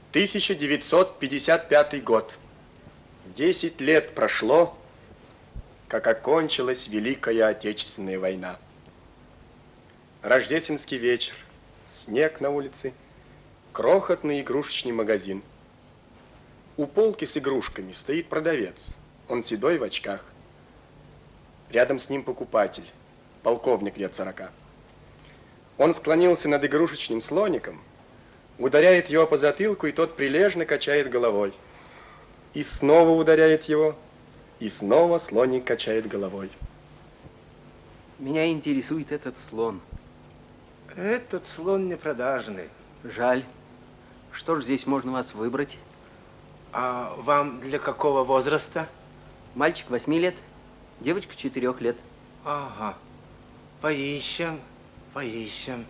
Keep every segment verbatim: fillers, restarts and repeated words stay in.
тысяча девятьсот пятьдесят пятый год. Десять лет прошло, как окончилась Великая Отечественная война. Рождественский вечер, снег на улице, крохотный игрушечный магазин. У полки с игрушками стоит продавец, он седой в очках. Рядом с ним покупатель, полковник лет сорока. Он склонился над игрушечным слоником, ударяет его по затылку, и тот прилежно качает головой. И снова ударяет его, и снова слоник качает головой. Меня интересует этот слон. Этот слон не продажный. Жаль. Что ж здесь можно вас выбрать? А вам для какого возраста? Мальчик восьми лет, девочка четырех лет. Ага. Поищем, поищем.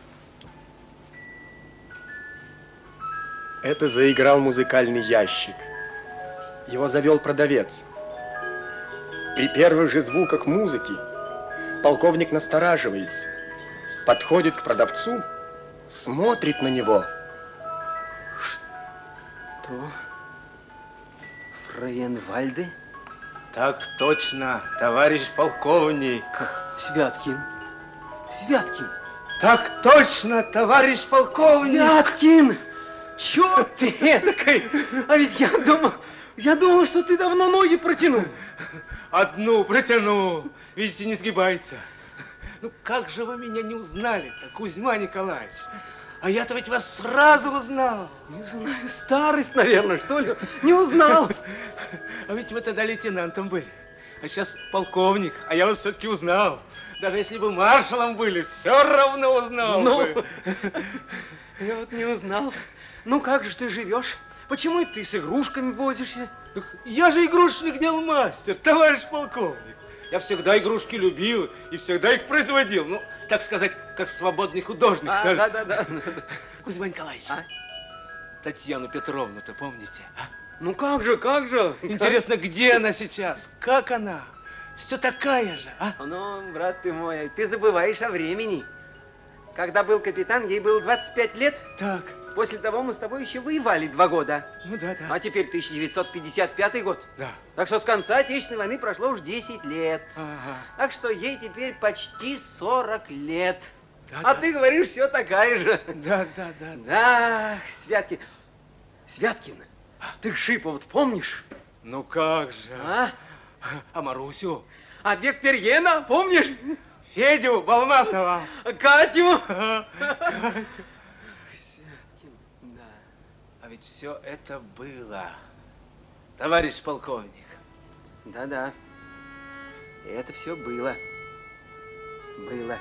Это заиграл музыкальный ящик. Его завел продавец. При первых же звуках музыки полковник настораживается, подходит к продавцу, смотрит на него. Что? Фрейенвальде? Так точно, товарищ полковник. Святкин. Святкин. Так точно, товарищ полковник. Святкин! Чё ты этакой? А ведь я думал, я думал, что ты давно ноги протянул. Одну протянул, видите, не сгибается. Ну как же вы меня не узнали-то, Кузьма Николаевич? А я-то ведь вас сразу узнал. Не знаю, старость, наверное, что ли? Не узнал. А ведь вы тогда лейтенантом были, а сейчас полковник, а я вас все-таки узнал. Даже если бы маршалом были, все равно узнал ну, бы. Я вот не узнал. Ну как же ты живешь? Почему ты с игрушками возишься? Я же игрушечник дел мастер, товарищ полковник. Я всегда игрушки любил и всегда их производил. Ну, так сказать, как свободный художник. А, да, да, да. Кузьма Николаевич, а? Татьяну Петровну-то помните? А? Ну как же, как же? Интересно, где она сейчас? Как она? Все такая же, а? Ну, брат ты мой, ты забываешь о времени. Когда был капитан, ей было двадцать пять лет. Так. После того мы с тобой еще воевали два года. Ну да, да. А теперь тысяча девятьсот пятьдесят пятый год. Да. Так что с конца Отечественной войны прошло уж десять лет. Ага. Так что ей теперь почти сорок лет. Да, а да. ты говоришь, все такая же. Да, да, да. Да, Святкин. Святкин, ты Шипова помнишь? Ну как же. А? А Марусю? А Бекперьена, помнишь? Федю Балмасова. Катю. Катю. Да. А ведь все это было, товарищ полковник. Да-да. Это все было. Было.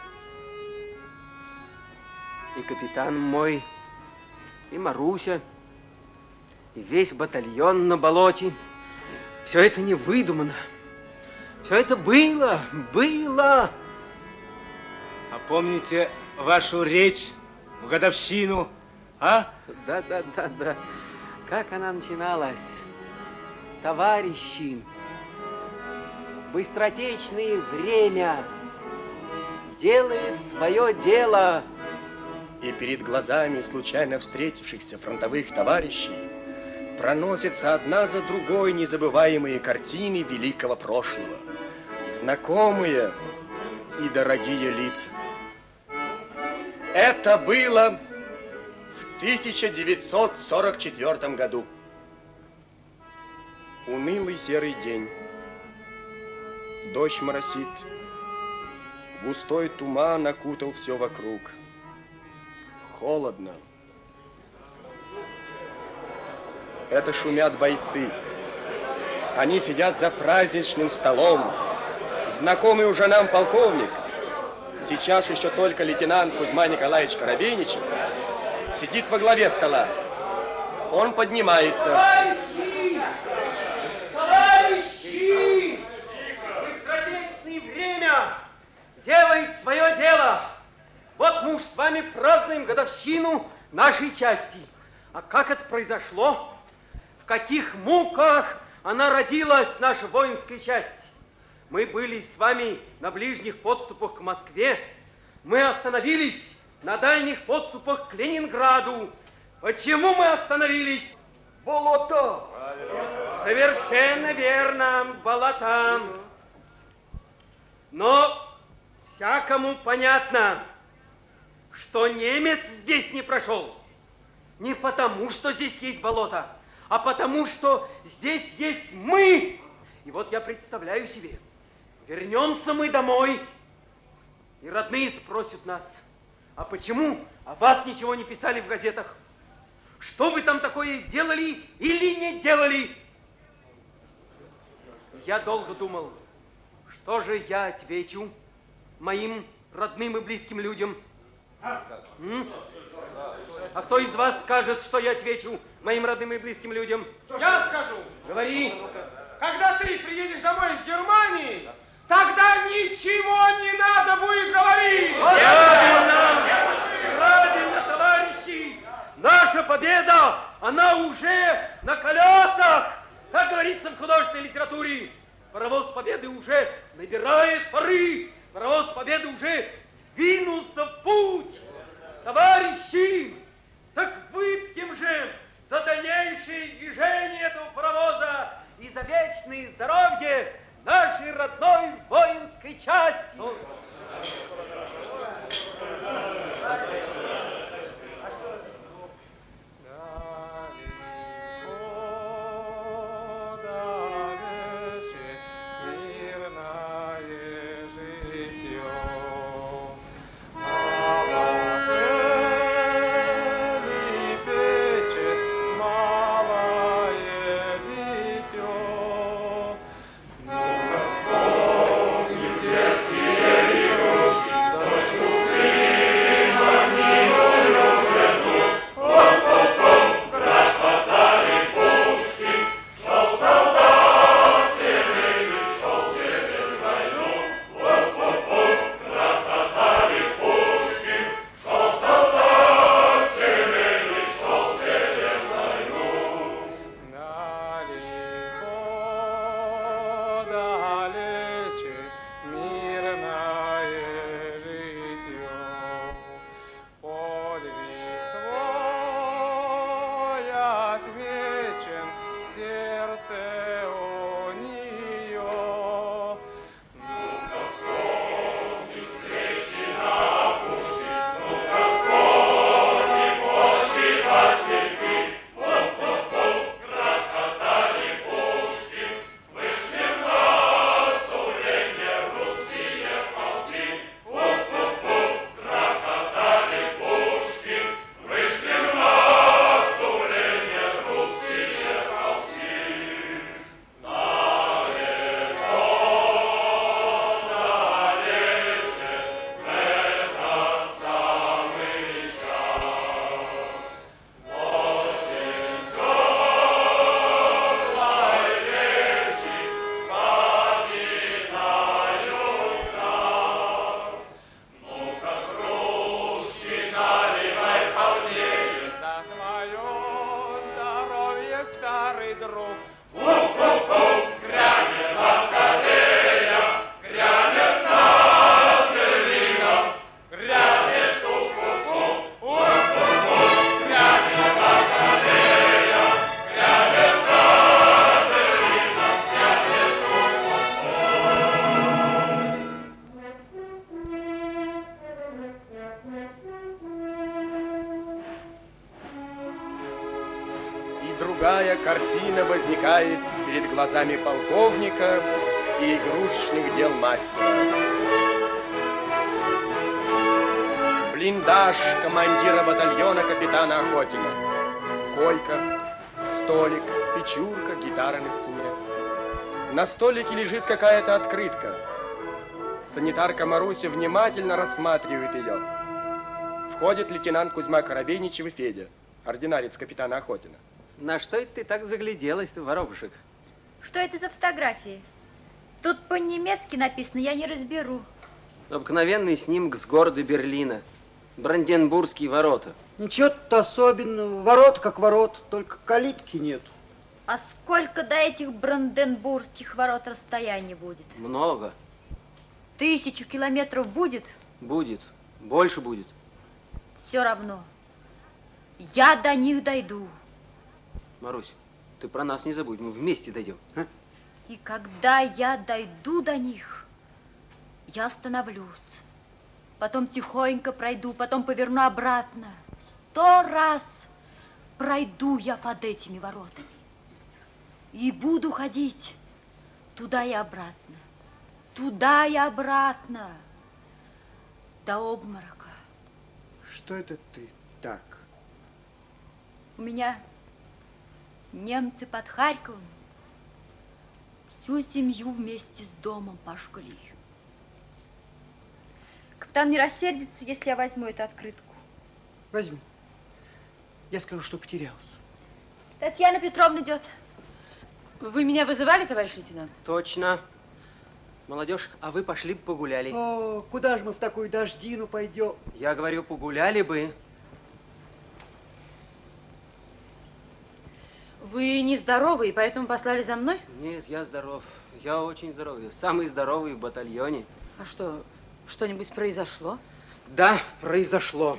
И капитан мой, и Маруся, и весь батальон на болоте. Все это не выдумано. Все это было, было. А помните вашу речь в годовщину? А? Да, да, да, да. Как она начиналась? Товарищи, быстротечное время делает свое дело. И перед глазами случайно встретившихся фронтовых товарищей проносятся одна за другой незабываемые картины великого прошлого. Знакомые и дорогие лица. Это было в тысяча девятьсот сорок четвёртом году. Унылый серый день. Дождь моросит. Густой туман окутал все вокруг. Холодно. Это шумят бойцы. Они сидят за праздничным столом. Знакомый уже нам полковник, сейчас еще только лейтенант Кузьма Николаевич Коробейничев, сидит во главе стола. Он поднимается. Товарищи! Товарищи! Быстротечное время делает свое дело. Вот мы уж с вами празднуем годовщину нашей части. А как это произошло? В каких муках она родилась, наша воинская часть? Мы были с вами на ближних подступах к Москве. Мы остановились на дальних подступах к Ленинграду. Почему мы остановились? Болото. Совершенно верно, болота. Но всякому понятно, что немец здесь не прошел. Не потому, что здесь есть болото, а потому, что здесь есть мы. И вот я представляю себе, вернемся мы домой, и родные спросят нас, а почему о вас ничего не писали в газетах? Что вы там такое делали или не делали? Я долго думал, что же я отвечу моим родным и близким людям. М? А кто из вас скажет, что я отвечу моим родным и близким людям? Я скажу. Говори. Когда ты приедешь домой из Германии, тогда ничего не надо будет говорить. Правильно, правильно, товарищи. Наша победа, она уже на колесах. Как говорится в художественной литературе, паровоз победы уже набирает пары. Паровоз победы уже двинулся в путь. Товарищи, так выпьем же за дальнейшее движение этого паровоза и за вечное здоровье нашей родной воинской части. Другая картина возникает перед глазами полковника и игрушечных дел мастера. Блиндаж командира батальона капитана Охотина. Койка, столик, печурка, гитара на стене. На столике лежит какая-то открытка. Санитарка Маруся внимательно рассматривает ее. Входит лейтенант Кузьма Коробейничев и Федя, ординарец капитана Охотина. На что это ты так загляделась-то, воробушек? Что это за фотографии? Тут по-немецки написано, я не разберу. Обыкновенный снимок с города Берлина. Бранденбургские ворота. Ничего-то особенного. Ворот как ворот, только калитки нет. А сколько до этих бранденбургских ворот расстояние будет? Много. Тысячу километров будет? Будет. Больше будет. Все равно. Я до них дойду. Марусь, ты про нас не забудь, мы вместе дойдем. А? И когда я дойду до них, я остановлюсь. Потом тихонько пройду, потом поверну обратно. Сто раз пройду я под этими воротами. И буду ходить туда и обратно, туда и обратно, до обморока. Что это ты так? У меня немцы под Харьковом всю семью вместе с домом пожгли. Капитан не рассердится, если я возьму эту открытку. Возьми. Я скажу, что потерялся. Татьяна Петровна идет. Вы меня вызывали, товарищ лейтенант? Точно. Молодежь, а вы пошли бы погуляли. О, куда же мы в такую дождину пойдем? Я говорю, погуляли бы. Вы нездоровы, и поэтому послали за мной? Нет, я здоров. Я очень здоров. Я самый здоровый в батальоне. А что, что-нибудь произошло? Да, произошло.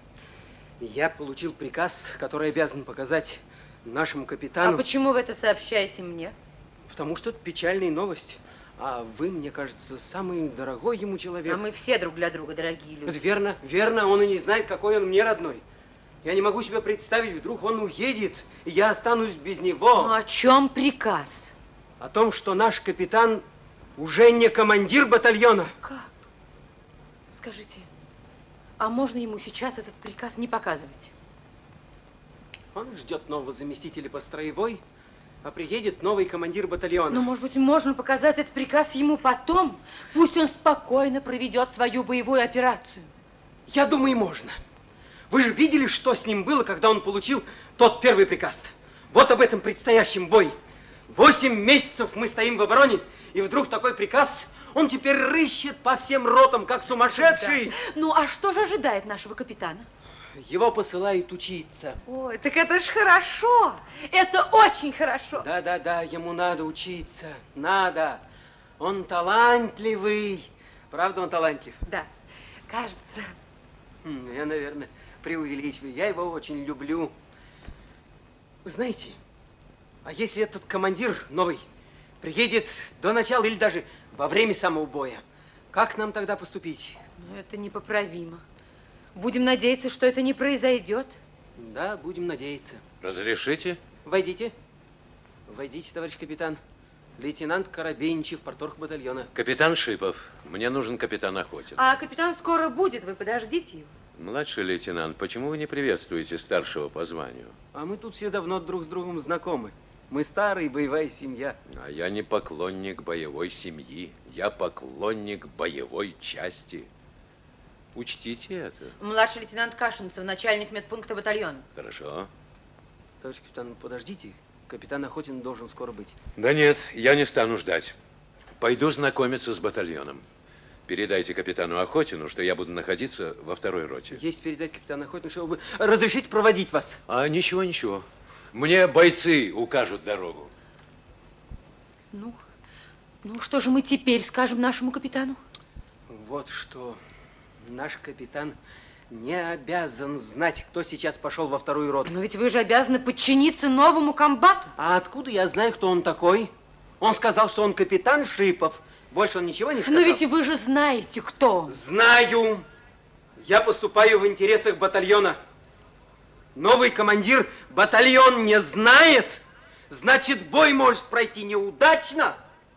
Я получил приказ, который обязан показать нашему капитану. А почему вы это сообщаете мне? Потому что это печальная новость. А вы, мне кажется, самый дорогой ему человек. А мы все друг для друга дорогие люди. Это верно, верно. Он и не знает, какой он мне родной. Я не могу себе представить, вдруг он уедет, и я останусь без него. Ну, о чем приказ? О том, что наш капитан уже не командир батальона. Как? Скажите, а можно ему сейчас этот приказ не показывать? Он ждет нового заместителя по строевой, а приедет новый командир батальона. Ну, может быть, можно показать этот приказ ему потом? Пусть он спокойно проведет свою боевую операцию. Я думаю, можно. Вы же видели, что с ним было, когда он получил тот первый приказ? Вот об этом предстоящем бой. Восемь месяцев мы стоим в обороне, и вдруг такой приказ, он теперь рыщет по всем ротам, как сумасшедший. Да. Ну, а что же ожидает нашего капитана? Его посылают учиться. Ой, так это ж хорошо. Это очень хорошо. Да, да, да, ему надо учиться. Надо. Он талантливый. Правда, он талантлив? Да, кажется. Я, наверное, преувеличиваю. Я его очень люблю. Вы знаете, а если этот командир новый приедет до начала или даже во время самого боя, как нам тогда поступить? Ну, это непоправимо. Будем надеяться, что это не произойдет. Да, будем надеяться. Разрешите? Войдите. Войдите, товарищ капитан. Лейтенант Коробейничев, парторг батальона. Капитан Шипов. Мне нужен капитан Охотин. А капитан скоро будет, вы подождите его. Младший лейтенант, почему вы не приветствуете старшего по званию? А мы тут все давно друг с другом знакомы. Мы старая боевая семья. А я не поклонник боевой семьи. Я поклонник боевой части. Учтите это. Младший лейтенант Кашинцев, начальник медпункта батальона. Хорошо. Товарищ капитан, подождите. Капитан Охотин должен скоро быть. Да нет, я не стану ждать. Пойду знакомиться с батальоном. Передайте капитану Охотину, что я буду находиться во второй роте. Есть передать капитану Охотину, чтобы разрешить проводить вас. А ничего, ничего. Мне бойцы укажут дорогу. Ну, ну что же мы теперь скажем нашему капитану? Вот что. Наш капитан не обязан знать, кто сейчас пошел во вторую роту. Но ведь вы же обязаны подчиниться новому комбату. А откуда я знаю, кто он такой? Он сказал, что он капитан Шипов. Больше он ничего не сказал. Но ведь вы же знаете, кто он. Знаю. Я поступаю в интересах батальона. Новый командир батальон не знает. Значит, бой может пройти неудачно.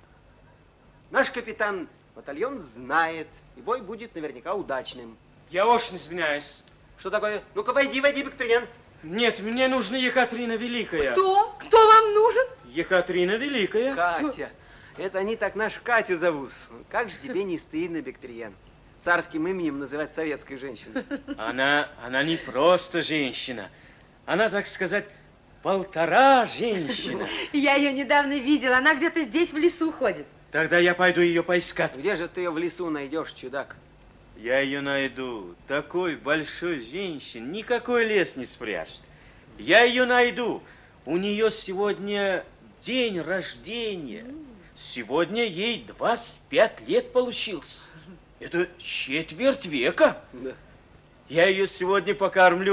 Наш капитан батальон знает. И бой будет наверняка удачным. Я очень извиняюсь. Что такое? Ну-ка, войди, войди, Бектрян. Нет, мне нужна Екатерина Великая. Кто? Кто вам нужен? Екатерина Великая. Катя. Это они так нашу Катю зовут. Как же тебе не стыдно, Бектрян? Царским именем называть советской женщиной. Она, она не просто женщина. Она, так сказать, полтора женщина. Я ее недавно видела. Она где-то здесь в лесу ходит. Тогда я пойду ее поискать. Где же ты ее в лесу найдешь, чудак? Я ее найду. Такой большой женщин никакой лес не спрячет. Я ее найду. У нее сегодня день рождения. Сегодня ей двадцать пять лет получился. Это четверть века. Да. Я ее сегодня покормлю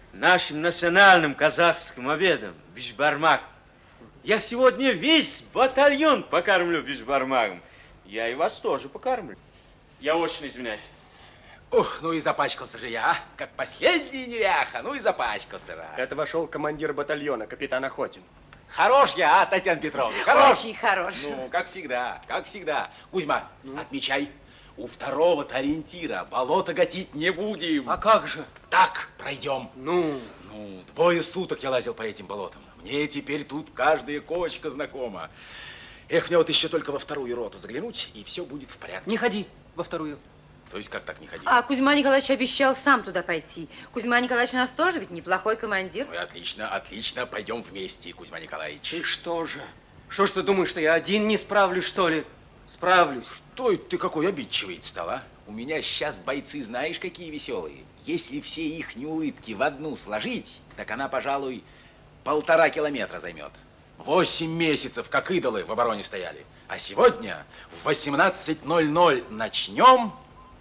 нашим национальным казахским обедом, бишбармак. Я сегодня весь батальон покормлю бишбармаком. Я и вас тоже покормлю. Я очень извиняюсь. Ух, ну и запачкался же я, а? Как последний неряха, ну и запачкался. Да. Это вошел командир батальона, капитан Охотин. Хорош я, а, Татьяна Петровна, хорош. Очень хорош. Ну, как всегда, как всегда. Кузьма, ну? Отмечай, у второго-то ориентира болото гатить не будем. А как же? Так, пройдем. Ну? Ну, двое суток я лазил по этим болотам. Мне теперь тут каждая кочка знакома. Эх, мне вот еще только во вторую роту заглянуть, и все будет в порядке. Не ходи во вторую. То есть как так не ходи? А Кузьма Николаевич обещал сам туда пойти. Кузьма Николаевич у нас тоже ведь неплохой командир. Ну и отлично, отлично, пойдем вместе, Кузьма Николаевич. И что же? Что ж ты думаешь, что я один не справлюсь, что ли? Справлюсь. Что это ты какой обидчивый стал, а? У меня сейчас бойцы, знаешь, какие веселые. Если все их улыбки в одну сложить, так она, пожалуй, полтора километра займет. Восемь месяцев, как идолы, в обороне стояли. А сегодня в восемнадцать ноль ноль начнем,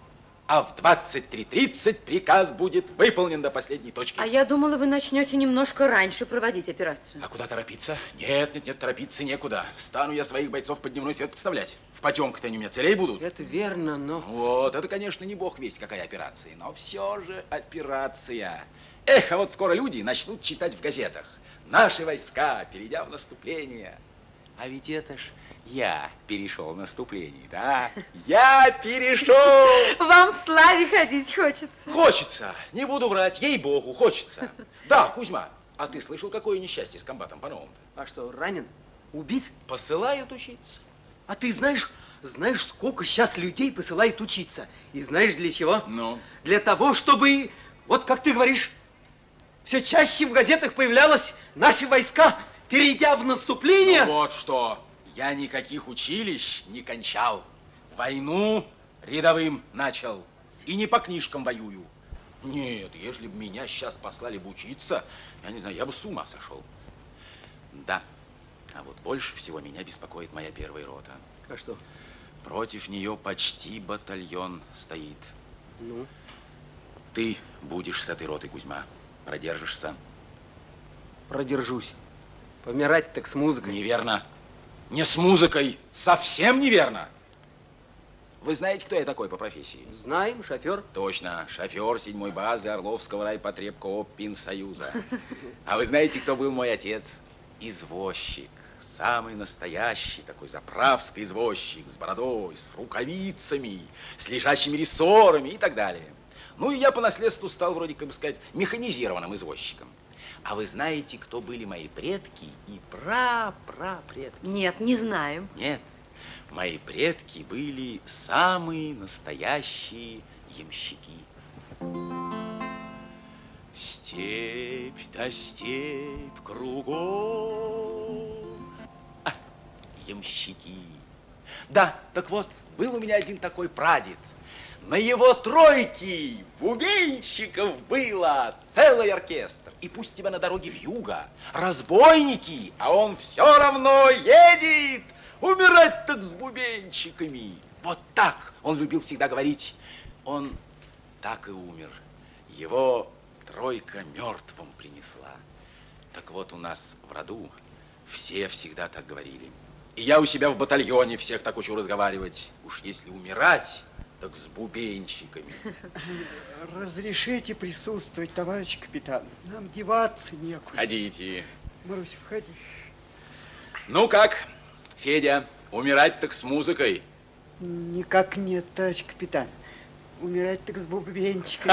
а в двадцать три тридцать приказ будет выполнен до последней точки. А я думала, вы начнете немножко раньше проводить операцию. А куда торопиться? Нет, нет, нет, торопиться некуда. Стану я своих бойцов под дневной свет вставлять. В потемках-то они у меня целей будут. Это верно, но... Вот, это, конечно, не бог весть какая операция, но все же операция. Эх, а вот скоро люди начнут читать в газетах. Наши войска, перейдя в наступление. А ведь это ж я перешел в наступление, да? Я перешел! Вам в славе ходить хочется. Хочется. Не буду врать, ей-богу, хочется. Да, Кузьма, а ты слышал, какое несчастье с комбатом по-новому-то? А что, ранен? Убит? Посылают учиться. А ты знаешь, знаешь, сколько сейчас людей посылают учиться? И знаешь для чего? Ну? Для того, чтобы, вот как ты говоришь, все чаще в газетах появлялось наши войска, перейдя в наступление. Ну вот что. Я никаких училищ не кончал. Войну рядовым начал. И не по книжкам воюю. Нет, если бы меня сейчас послали бы учиться, я не знаю, я бы с ума сошел. Да. А вот больше всего меня беспокоит моя первая рота. А что? Против нее почти батальон стоит. Ну? Ты будешь с этой ротой, Кузьма. Продержишься? Продержусь. Помирать так с музыкой. Неверно. Не с музыкой. Совсем неверно. Вы знаете, кто я такой по профессии? Знаем, шофер. Точно, шофер седьмой базы Орловского райпотребкооп Пинсоюза. А вы знаете, кто был мой отец? Извозчик. Самый настоящий такой заправский извозчик с бородой, с рукавицами, с лежащими рессорами и так далее. Ну и я по наследству стал вроде, как бы сказать, механизированным извозчиком. А вы знаете, кто были мои предки и пра-пра-предки? Нет, не знаем. Нет, мои предки были самые настоящие ямщики. Степь да степь кругом. А, ямщики. Да, так вот, был у меня один такой прадед. На его тройке бубенщиков было целый оркестр. И пусть тебя на дороге вьюга, разбойники, а он все равно едет. Умирать так с бубенчиками. Вот так он любил всегда говорить. Он так и умер. Его тройка мертвым принесла. Так вот, у нас в роду все всегда так говорили. И я у себя в батальоне всех так учу разговаривать. Уж если умирать, так с бубенчиками. Разрешите присутствовать, товарищ капитан. Нам деваться некуда. Ходите. Марусь, входи. Ну как, Федя, умирать так с музыкой? Никак нет, товарищ капитан. Умирать так с бубенчиками.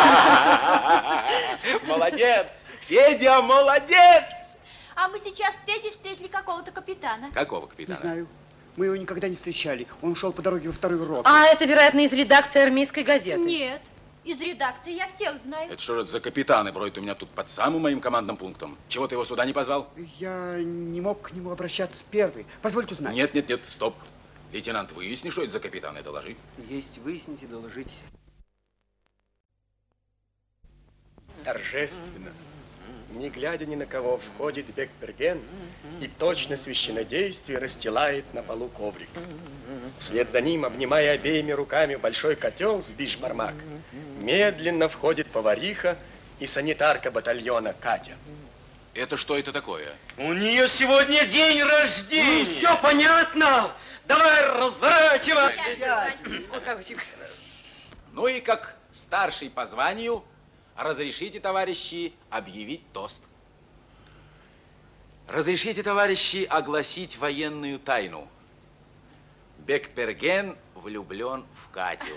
Молодец! Федя, молодец! А мы сейчас с Федей встретили какого-то капитана. Какого капитана? Не знаю. Мы его никогда не встречали. Он шел по дороге во вторую роту. А это, вероятно, из редакции армейской газеты. Нет, из редакции я всех знаю. Это что же за капитаны бродят у меня тут под самым моим командным пунктом? Чего ты его сюда не позвал? Я не мог к нему обращаться первый. Позвольте узнать. Нет, нет, нет, стоп. Лейтенант, выясни, что это за капитан, и доложи. Есть, выясните, доложите. Торжественно, не глядя ни на кого, входит Бекберген и точно священнодействие расстилает на полу коврик. Вслед за ним, обнимая обеими руками большой котел с бишбармак, медленно входит повариха и санитарка батальона Катя. Это что это такое? У нее сегодня день рождения. Ну, все понятно. Давай разворачивать. Ну и как старший по званию, разрешите, товарищи, объявить тост. Разрешите, товарищи, огласить военную тайну. Бекперген влюблен в Катю.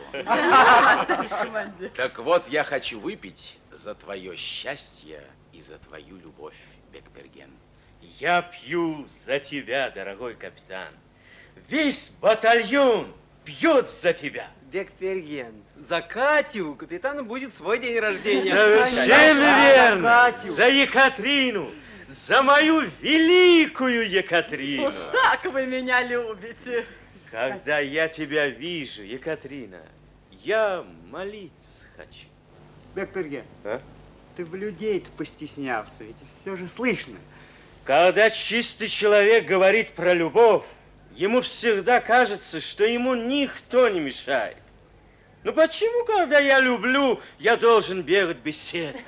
Так вот, я хочу выпить за твое счастье и за твою любовь, Бекперген. Я пью за тебя, дорогой капитан. Весь батальон пьет за тебя. Бекперген, за Катю у капитана будет свой день рождения. Совершенно верно. За Екатерину. За мою великую Екатерину. Уж так вы меня любите. Когда я тебя вижу, Екатерина, я молиться хочу. Бекперген, А? ты в людей-то постеснялся, ведь все же слышно. Когда чистый человек говорит про любовь, ему всегда кажется, что ему никто не мешает. Ну почему, когда я люблю, я должен бегать без сетки?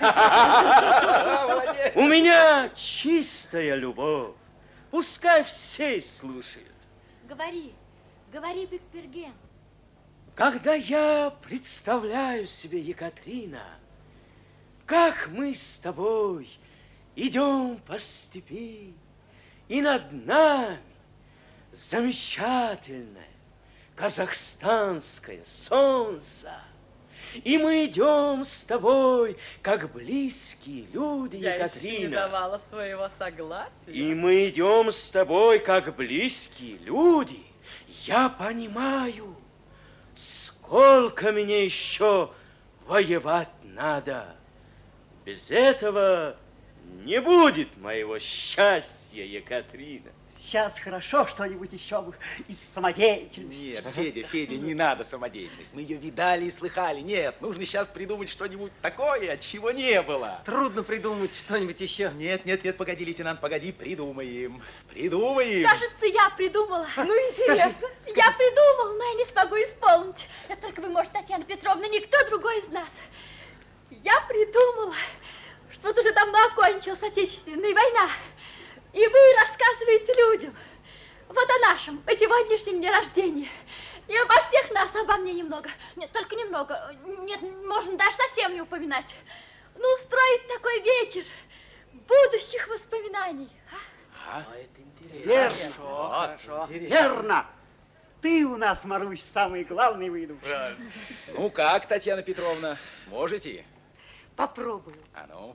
У меня чистая любовь. Пускай все слушают. Говори, говори, Бекперген. Когда я представляю себе, Екатерина, как мы с тобой идем по степи, и над нами замечательное казахстанское солнце, и мы идем с тобой, как близкие люди, Я Екатерина. еще не давала своего согласия. И мы идем с тобой, как близкие люди. Я понимаю, сколько мне еще воевать надо. Без этого не будет моего счастья, Екатерина. Сейчас хорошо что-нибудь еще бы из самодеятельности. Нет, Федя, Федя, не надо самодеятельность. Мы ее видали и слыхали. Нет, нужно сейчас придумать что-нибудь такое, чего не было. Трудно придумать что-нибудь еще. Нет, нет, нет, погоди, лейтенант, погоди, придумаем. Придумаем. Кажется, я придумала. Ну, интересно. Я придумала, но я не смогу исполнить. Это только вы, может, Татьяна Петровна, никто другой из нас. Я придумала, что вот уже давно окончилась Отечественная война. И вы рассказываете людям вот о нашем, о сегодняшнем дне рождения. И обо всех нас, обо мне немного. Нет, только немного. Нет, можно даже совсем не упоминать. Ну, устроить такой вечер будущих воспоминаний. А? А? Это интересно. Верно, Хорошо. верно. Ты у нас, Марусь, самый главный выдумщик. Ну как, Татьяна Петровна, сможете? Попробую. А ну?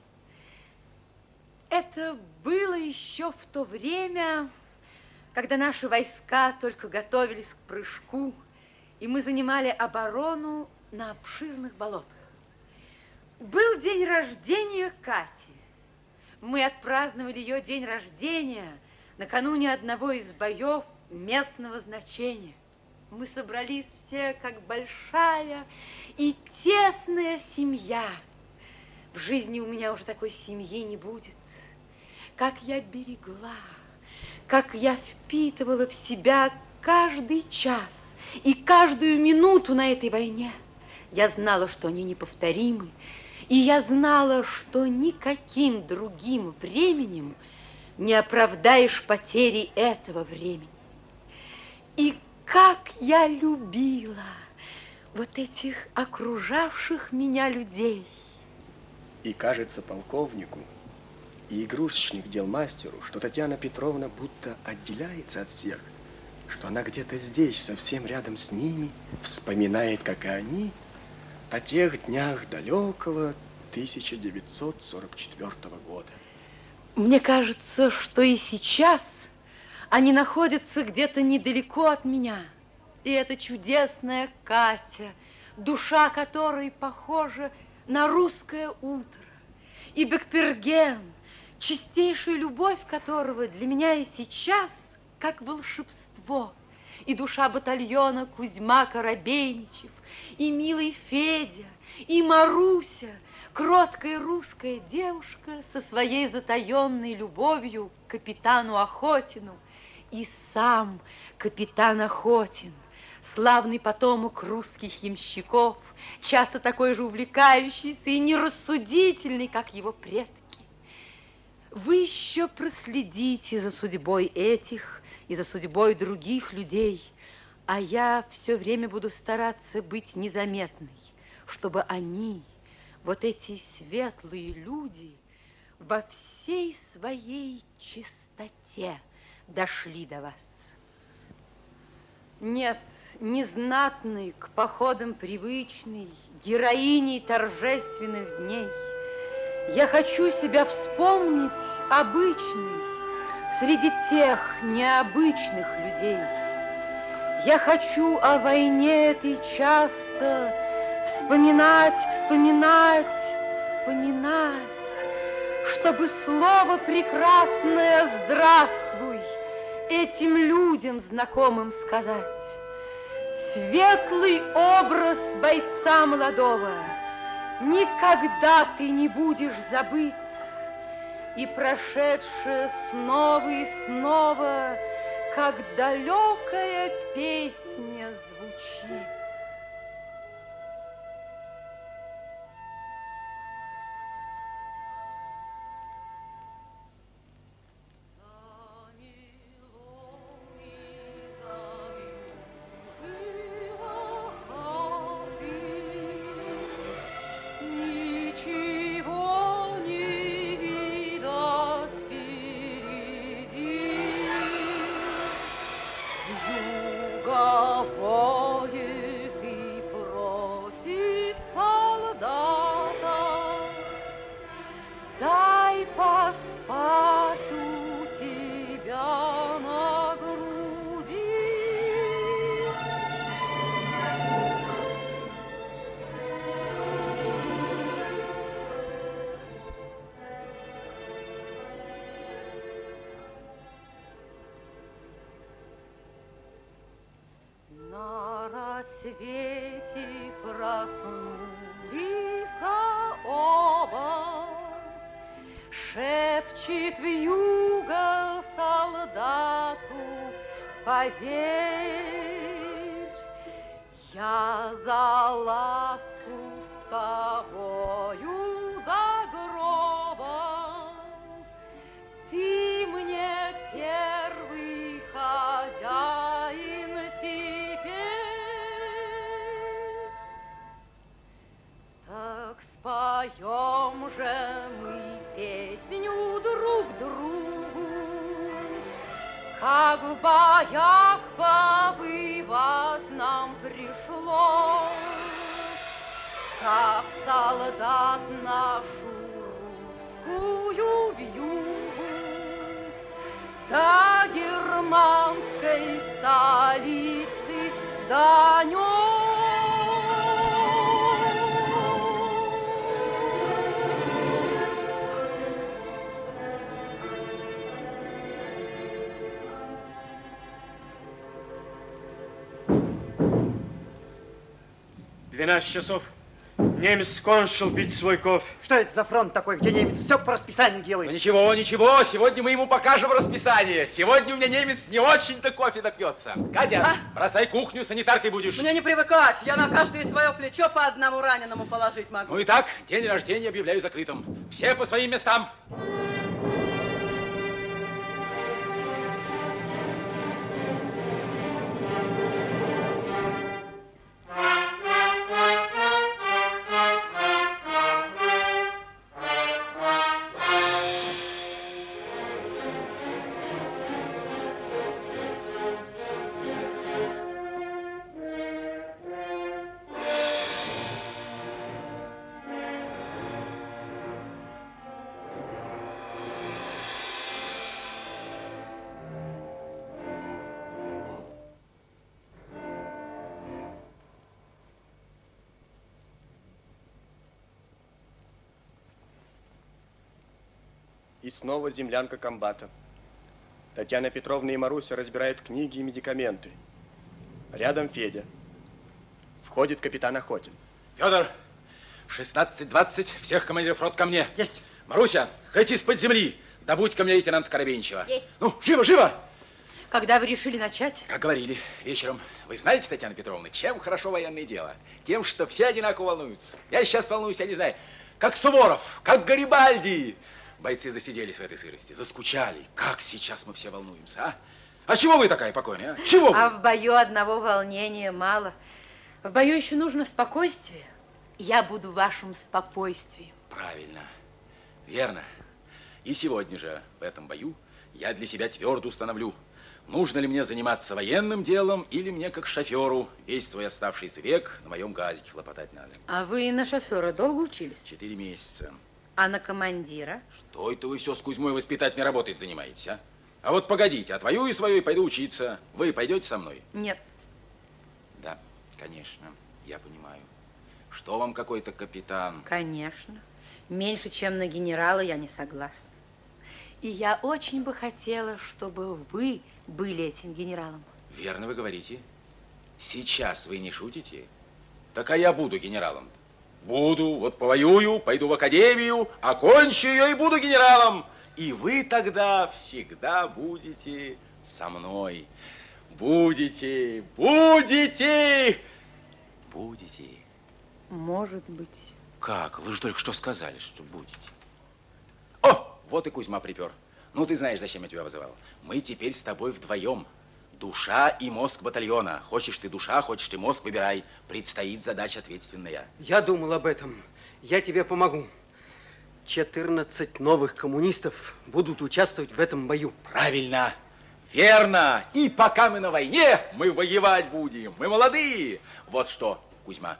Это было еще в то время, когда наши войска только готовились к прыжку, и мы занимали оборону на обширных болотах. Был день рождения Кати. Мы отпраздновали ее день рождения накануне одного из боев местного значения. Мы собрались все как большая и тесная семья. В жизни у меня уже такой семьи не будет. Как я берегла, как я впитывала в себя каждый час и каждую минуту на этой войне. Я знала, что они неповторимы, и я знала, что никаким другим временем не оправдаешь потери этого времени. И как я любила вот этих окружавших меня людей. И кажется полковнику и игрушечник дел мастеру, что Татьяна Петровна будто отделяется от всех, что она где-то здесь, совсем рядом с ними, вспоминает, как и они, о тех днях далекого тысяча девятьсот сорок четвёртого года. Мне кажется, что и сейчас они находятся где-то недалеко от меня. И эта чудесная Катя, душа которой похожа на русское утро, и Бекперген, чистейшая любовь которого для меня и сейчас как волшебство, и душа батальона Кузьма Коробейничев, и милый Федя, и Маруся, кроткая русская девушка со своей затаенной любовью к капитану Охотину, и сам капитан Охотин, славный потомок русских ямщиков, часто такой же увлекающийся и нерассудительный, как его предки. Вы еще проследите за судьбой этих и за судьбой других людей, а я все время буду стараться быть незаметной, чтобы они, вот эти светлые люди, во всей своей чистоте дошли до вас. Нет, не знатный, к походам привычный, героиней торжественных дней. Я хочу себя вспомнить обычной среди тех необычных людей. Я хочу о войне этой часто вспоминать, вспоминать, вспоминать, чтобы слово прекрасное «здравствуй» этим людям знакомым сказать. Светлый образ бойца молодого никогда ты не будешь забыть, и прошедшее снова и снова, как далекая песня звучит. свете проснулись оба, шепчет вьюга солдату: поверь, я за ласку с тобою до гроба, ты мне первый хозяин теперь. Так споем же мы песню друг другу, как в боях побывать нам пришлось, как солдат нашу русскую вьюгу до германской столицы донес. двенадцать часов. Немец кончил пить свой кофе. Что это за фронт такой, где немец все по расписанию делает? Ну ничего, ничего, сегодня мы ему покажем расписание. Сегодня у меня немец не очень-то кофе напьется. Катя, а? Бросай кухню, санитаркой будешь. Мне не привыкать, я на каждое свое плечо по одному раненому положить могу. Ну и так, день рождения объявляю закрытым. Все по своим местам. И снова землянка комбата. Татьяна Петровна и Маруся разбирают книги и медикаменты. Рядом Федя. Входит капитан Охотин. Федор, в шестнадцать двадцать всех командиров рот ко мне. Есть. Маруся, хоть из-под земли, добудь ко мне лейтенанта Коробейничева. Есть. Ну, живо, живо! Когда вы решили начать? Как говорили вечером. Вы знаете, Татьяна Петровна, чем хорошо военное дело? Тем, что все одинаково волнуются. Я сейчас волнуюсь, я не знаю, как Суворов, как Гарибальди. Бойцы засиделись в этой сырости, заскучали. Как сейчас мы все волнуемся, а? А чего вы такая покойная, а? Чего вы? А в бою одного волнения мало. В бою еще нужно спокойствие. Я буду вашим спокойствием. Правильно, верно. И сегодня же в этом бою я для себя твердо установлю, нужно ли мне заниматься военным делом или мне, как шоферу, весь свой оставшийся век на моем газике хлопотать надо. А вы на шофера долго учились? Четыре месяца. А на командира? Что это вы все с Кузьмой воспитательной работой занимаетесь, а? А вот погодите, отвоюю свою и пойду учиться. Вы пойдете со мной? Нет. Да, конечно, я понимаю. Что вам какой-то капитан? Конечно. Меньше, чем на генерала, я не согласна. И я очень бы хотела, чтобы вы были этим генералом. Верно вы говорите. Сейчас вы не шутите? Так а я буду генералом. Буду, вот повоюю, пойду в академию, окончу ее и буду генералом. И вы тогда всегда будете со мной. Будете, будете, будете. Может быть. Как? Вы же только что сказали, что будете. О, вот и Кузьма припер. Ну, ты знаешь, зачем я тебя вызывал. Мы теперь с тобой вдвоем. Душа и мозг батальона. Хочешь ты душа, хочешь ты мозг, выбирай. Предстоит задача ответственная. Я думал об этом. Я тебе помогу. четырнадцать новых коммунистов будут участвовать в этом бою. Правильно. Верно. И пока мы на войне, мы воевать будем. Мы молодые. Вот что, Кузьма,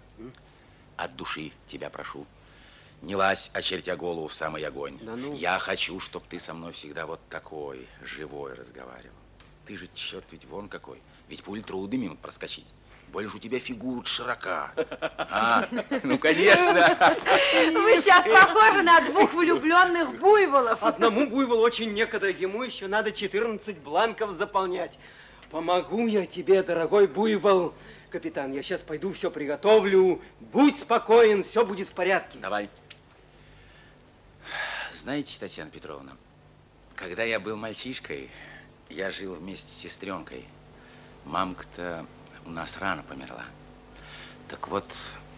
от души тебя прошу. Не лазь, очертя голову в самый огонь. Да ну. Я хочу, чтобы ты со мной всегда вот такой, живой разговаривал. Ты же, черт, ведь вон какой. Ведь пуль трудно мимо проскочить. Более же у тебя фигура широка. А, ну, конечно. Вы сейчас похожи на двух влюбленных буйволов. Одному буйволу очень некогда, ему еще надо четырнадцать бланков заполнять. Помогу я тебе, дорогой буйвол. Капитан, я сейчас пойду все приготовлю. Будь спокоен, все будет в порядке. Давай. Знаете, Татьяна Петровна, когда я был мальчишкой, я жил вместе с сестренкой. Мамка-то у нас рано померла. Так вот,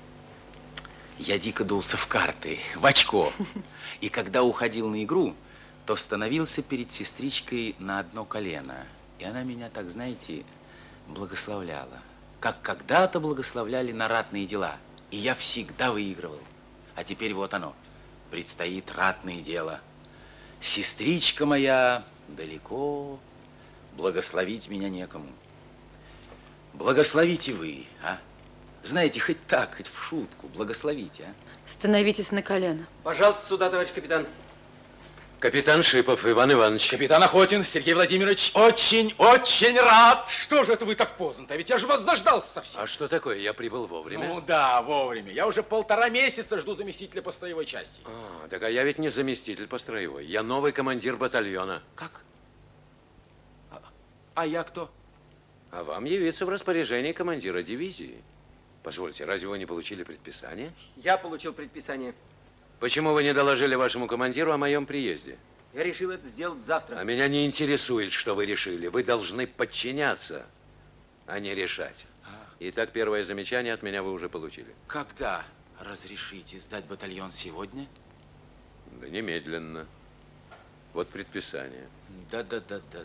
я дико дулся в карты, в очко. И когда уходил на игру, то становился перед сестричкой на одно колено. И она меня, так знаете, благословляла. Как когда-то благословляли на ратные дела. И я всегда выигрывал. А теперь вот оно, предстоит ратное дело. Сестричка моя далеко, благословить меня некому. Благословите вы, а? Знаете, хоть так, хоть в шутку, благословите, а? Становитесь на колено. Пожалуйста, сюда, товарищ капитан. Капитан Шипов Иван Иванович. Капитан Охотин Сергей Владимирович, очень-очень рад. Что же это вы так поздно-то? Ведь я же вас заждался совсем. А что такое? Я прибыл вовремя. Ну да, вовремя. Я уже полтора месяца жду заместителя по строевой части. А, так а я ведь не заместитель по строевой. Я новый командир батальона. Как? А, а я кто? А вам явиться в распоряжении командира дивизии. Позвольте, разве вы не получили предписание? Я получил предписание. Почему вы не доложили вашему командиру о моем приезде? Я решил это сделать завтра. А меня не интересует, что вы решили. Вы должны подчиняться, а не решать. Итак, первое замечание от меня вы уже получили. Когда разрешите сдать батальон сегодня? Да немедленно. Вот предписание. Да-да-да-да-да.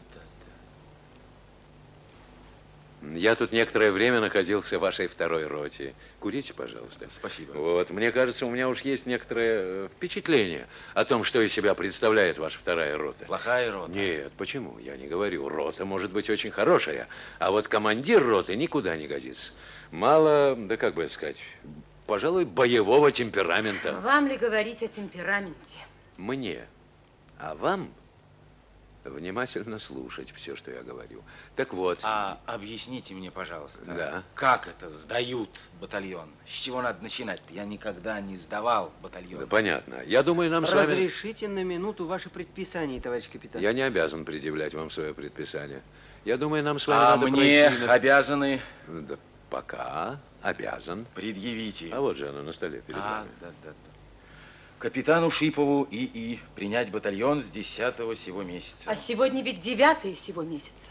Я тут некоторое время находился в вашей второй роте. Курите, пожалуйста. Спасибо. Вот, мне кажется, у меня уж есть некоторое впечатление о том, что из себя представляет ваша вторая рота. Плохая рота? Нет, почему? Я не говорю. Рота может быть очень хорошая, а вот командир роты никуда не годится. Мало, да как бы это сказать, пожалуй, боевого темперамента. Вам ли говорить о темпераменте? Мне. А вам внимательно слушать все, что я говорю. Так вот. А объясните мне, пожалуйста, да. Как это сдают батальон? С чего надо начинать? Я никогда не сдавал батальон. Да, понятно. Я думаю, нам с вами... Разрешите на минуту ваше предписание, товарищ капитан. Я не обязан предъявлять вам свое предписание. Я думаю, нам с вами а надо мне пройти... обязаны... Да, пока обязан. Предъявите. А вот же оно на столе перед а, вами. Да, да, да. Капитану Шипову ИИ принять батальон с десятого сего месяца. А сегодня ведь девятое сего месяца.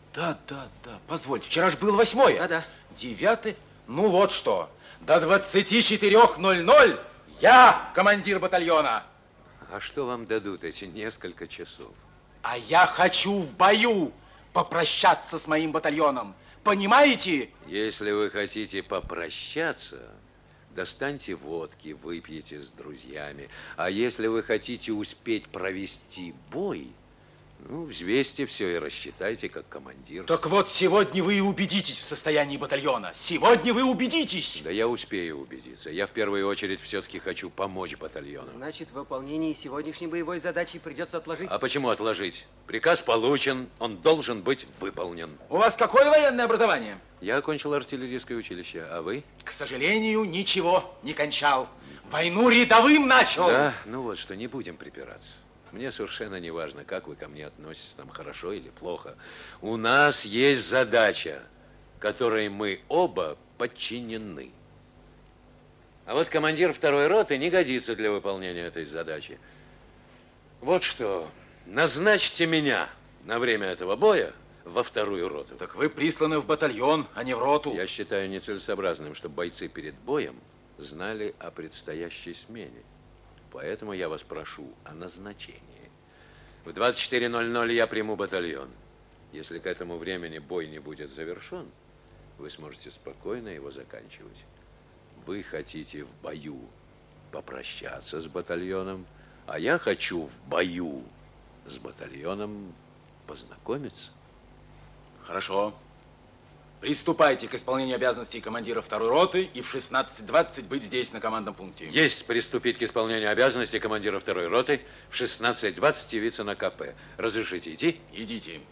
Да, да, да. Позвольте, вчера же было восьмое. Да, да. Девятое. Ну вот что. До двадцати четырёх ноль-ноль я командир батальона. А что вам дадут эти несколько часов? А я хочу в бою попрощаться с моим батальоном. Понимаете? Если вы хотите попрощаться, достаньте водки, выпьете с друзьями. А если вы хотите успеть провести бой, ну, взвесьте все и рассчитайте как командир. Так вот, сегодня вы и убедитесь в состоянии батальона. Сегодня вы убедитесь. Да я успею убедиться. Я в первую очередь все-таки хочу помочь батальону. Значит, выполнение сегодняшней боевой задачи придется отложить? А почему отложить? Приказ получен, он должен быть выполнен. У вас какое военное образование? Я окончил артиллерийское училище, а вы? К сожалению, ничего не кончал. Войну рядовым начал. Да, ну вот что, не будем припираться. Мне совершенно не важно, как вы ко мне относитесь, там, хорошо или плохо. У нас есть задача, которой мы оба подчинены. А вот командир второй роты не годится для выполнения этой задачи. Вот что, назначьте меня на время этого боя во вторую роту. Так вы присланы в батальон, а не в роту. Я считаю нецелесообразным, чтобы бойцы перед боем знали о предстоящей смене. Поэтому я вас прошу о назначении. В двадцать четыре ноль-ноль я приму батальон. Если к этому времени бой не будет завершен, вы сможете спокойно его заканчивать. Вы хотите в бою попрощаться с батальоном, а я хочу в бою с батальоном познакомиться. Хорошо. Приступайте к исполнению обязанностей командира второй роты и в шестнадцать двадцать быть здесь, на командном пункте. Есть приступить к исполнению обязанностей командира второй роты, в шестнадцать двадцать явиться на ка пэ. Разрешите идти? Идите.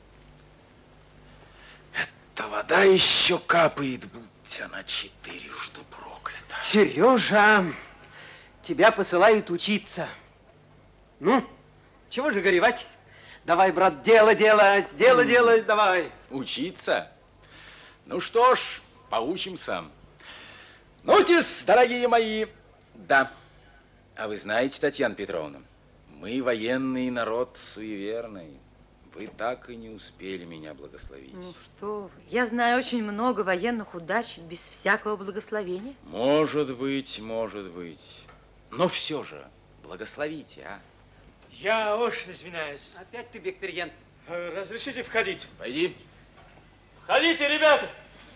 Эта вода еще капает, будь она четырежды проклята. Сережа, тебя посылают учиться. Ну, чего же горевать? Давай, брат, дело делать, дело делать, давай. Учиться? Ну что ж, поучимся. Ну-тес, дорогие мои. Да. А вы знаете, Татьяна Петровна, мы военный народ суеверный. Вы так и не успели меня благословить. Ну что вы, я знаю очень много военных удач без всякого благословения. Может быть, может быть. Но все же, благословите, а? Я очень извиняюсь. Опять ты, Бекперьян. Разрешите входить? Пойди. Входите, ребята!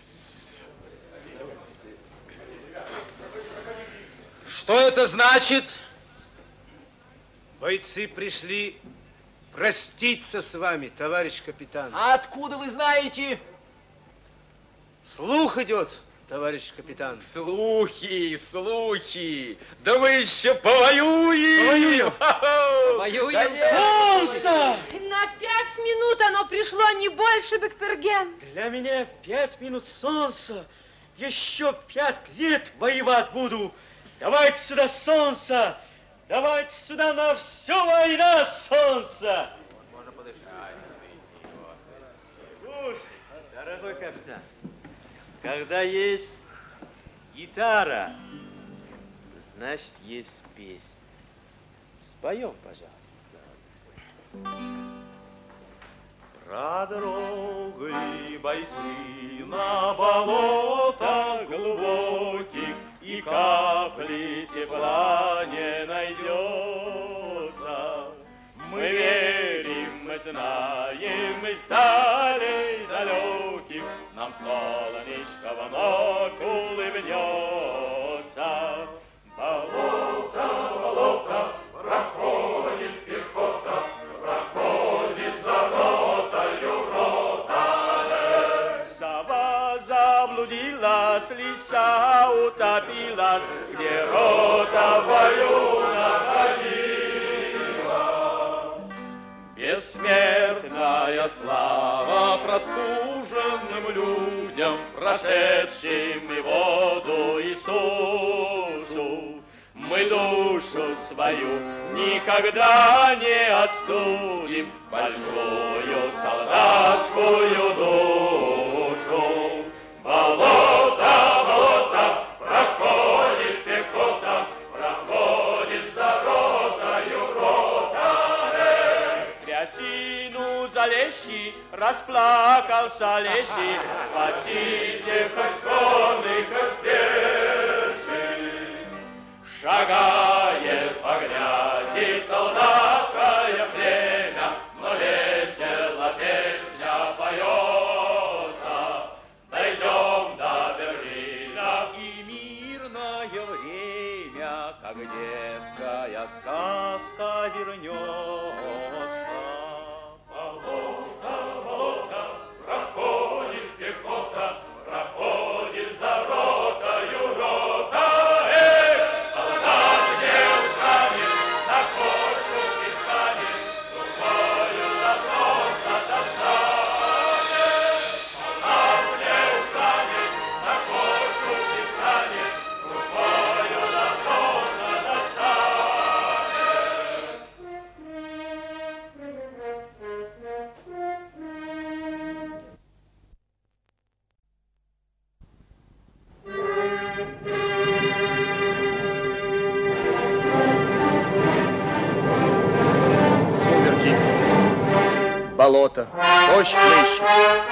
Что это значит? Бойцы пришли проститься с вами, товарищ капитан. А откуда вы знаете? Слух идет, товарищ капитан. Слухи, слухи. Да вы еще повоюете. Повоюем. Повоюем. Солнце! На пять минут оно пришло, не больше, Бекперген. Для меня пять минут солнца. Еще пять лет воевать буду. Давайте сюда солнце. Давайте сюда на всю война солнце. Можно подышать. Слушай, дорогой капитан, когда есть гитара, значит, есть песня. Споем, пожалуйста. Про дорогой бойцы на болотах глубоких и капли тепла не найдется. Мы верим, мы знаем из далей далеких, нам солнышко вновь улыбнется. Болото, болото, проходит пехота, проходит за ротою рота. Сова заблудилась, лиса утопилась, где рота в бою находила. Бессмертная слава простуженным людям, прошедшим и воду, и сушу. Мы душу свою никогда не остудим, большую солдатскую душу. Болото, болото, проходит пехота, проходит за ротою рота. Трясину за лещи, расплакался лещи. Спасите, хоть конный, хоть пеший. Шагает по грязи солдатское племя, но весело песня поется. Дойдем до Берлина, и мирное время, как детская сказка, вернется. Болото, болото, проходит пехота, проходит за ротою рота. Эх, солдат не устанет, на кочку пристанет, рукою до солнца достанет. Солдат не устанет, на кочку пристанет, рукою до солнца Сумерки, болото, дождь хлещет.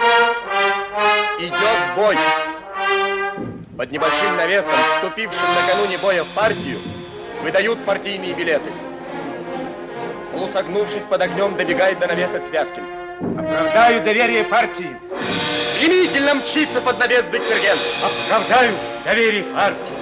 Идет бой. Под небольшим навесом, вступившим накануне боя в партию, выдают партийные билеты. Полусогнувшись под огнем, добегает до навеса Святкин. Оправдаю доверие партии. Стремительно мчится под навес Бекмерген. Оправдаю доверие партии.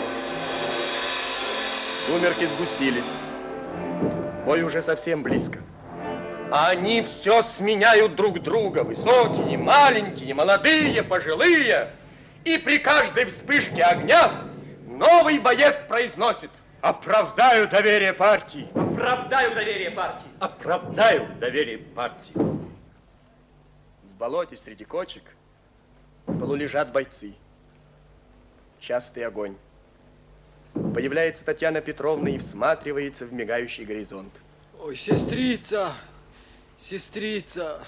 Сумерки сгустились. Бой уже совсем близко. А они все сменяют друг друга. Высокие, маленькие, молодые, пожилые. И при каждой вспышке огня новый боец произносит: оправдаю доверие партии. Оправдаю доверие партии. Оправдаю доверие партии. В болоте среди кочек полулежат бойцы. Частый огонь. Появляется Татьяна Петровна и всматривается в мигающий горизонт. Ой, сестрица, сестрица,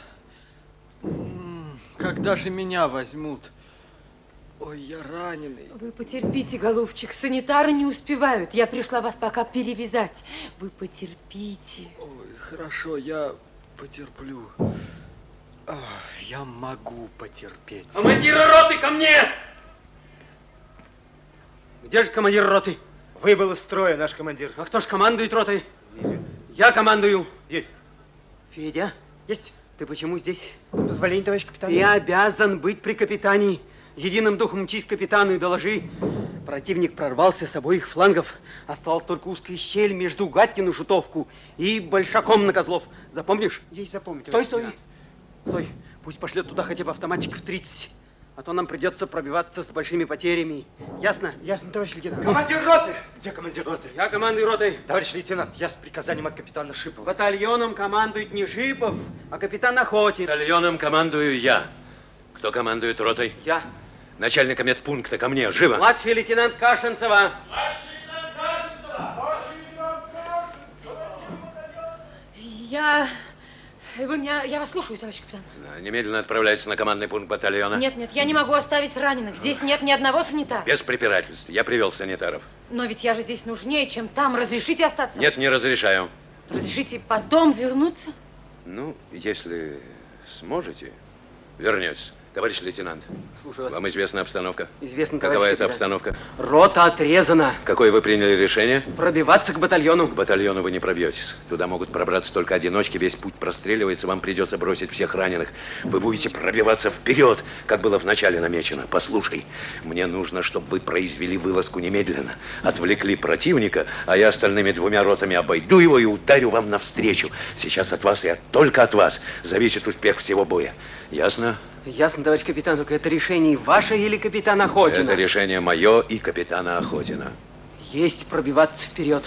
когда же меня возьмут? Ой, я раненый. Вы потерпите, голубчик, санитары не успевают. Я пришла вас пока перевязать. Вы потерпите. Ой, хорошо, я потерплю. Ах, я могу потерпеть. Командир роты, ко мне! Где же командир роты? Выбыл из строя наш командир. А кто ж командует ротой? Вижу. Я командую. Есть. Федя? Есть. Ты почему здесь? С позволения, товарищ капитан. Ты обязан быть при капитане. Единым духом мчись к капитану и доложи. Противник прорвался с обоих флангов. Осталась только узкая щель между Гатькину Шутовку и Большаком на Козлов. Запомнишь? Есть, запомню. Стой, стой. Стой. Пусть пошлет туда хотя бы автоматчиков тридцать. А то нам придется пробиваться с большими потерями. Ясно? Ясно, товарищ лейтенант. Командир роты! Где командир роты? Я командую ротой. Товарищ лейтенант, я с приказанием от капитана Шипова. Батальоном командует не Шипов, а капитан Охотин. Батальоном командую я. Кто командует ротой? Я. Начальника медпункта ко мне, живо. Младший лейтенант Кашинцева. Я... Вы меня... Я вас слушаю, товарищ капитан. Немедленно отправляйся на командный пункт батальона. Нет, нет, я не могу оставить раненых. Здесь нет ни одного санитара. Без препирательств. Я привел санитаров. Но ведь я же здесь нужнее, чем там. Разрешите остаться? Нет, не разрешаю. Разрешите потом вернуться? Ну, если сможете, вернетесь. Товарищ лейтенант, слушаю вас. Вам известна обстановка? Известно, Какова товарищ это капитан. обстановка? Рота отрезана. Какое вы приняли решение? Пробиваться к батальону. К батальону вы не пробьетесь. Туда могут пробраться только одиночки. Весь путь простреливается. Вам придется бросить всех раненых. Вы будете пробиваться вперед, как было вначале намечено. Послушай, мне нужно, чтобы вы произвели вылазку немедленно. Отвлекли противника, а я остальными двумя ротами обойду его и ударю вам навстречу. Сейчас от вас и от, только от вас зависит успех всего боя. Ясно? Ясно, товарищ капитан, только это решение ваше или капитана Охотина? Это решение мое и капитана Охотина. Есть пробиваться вперед.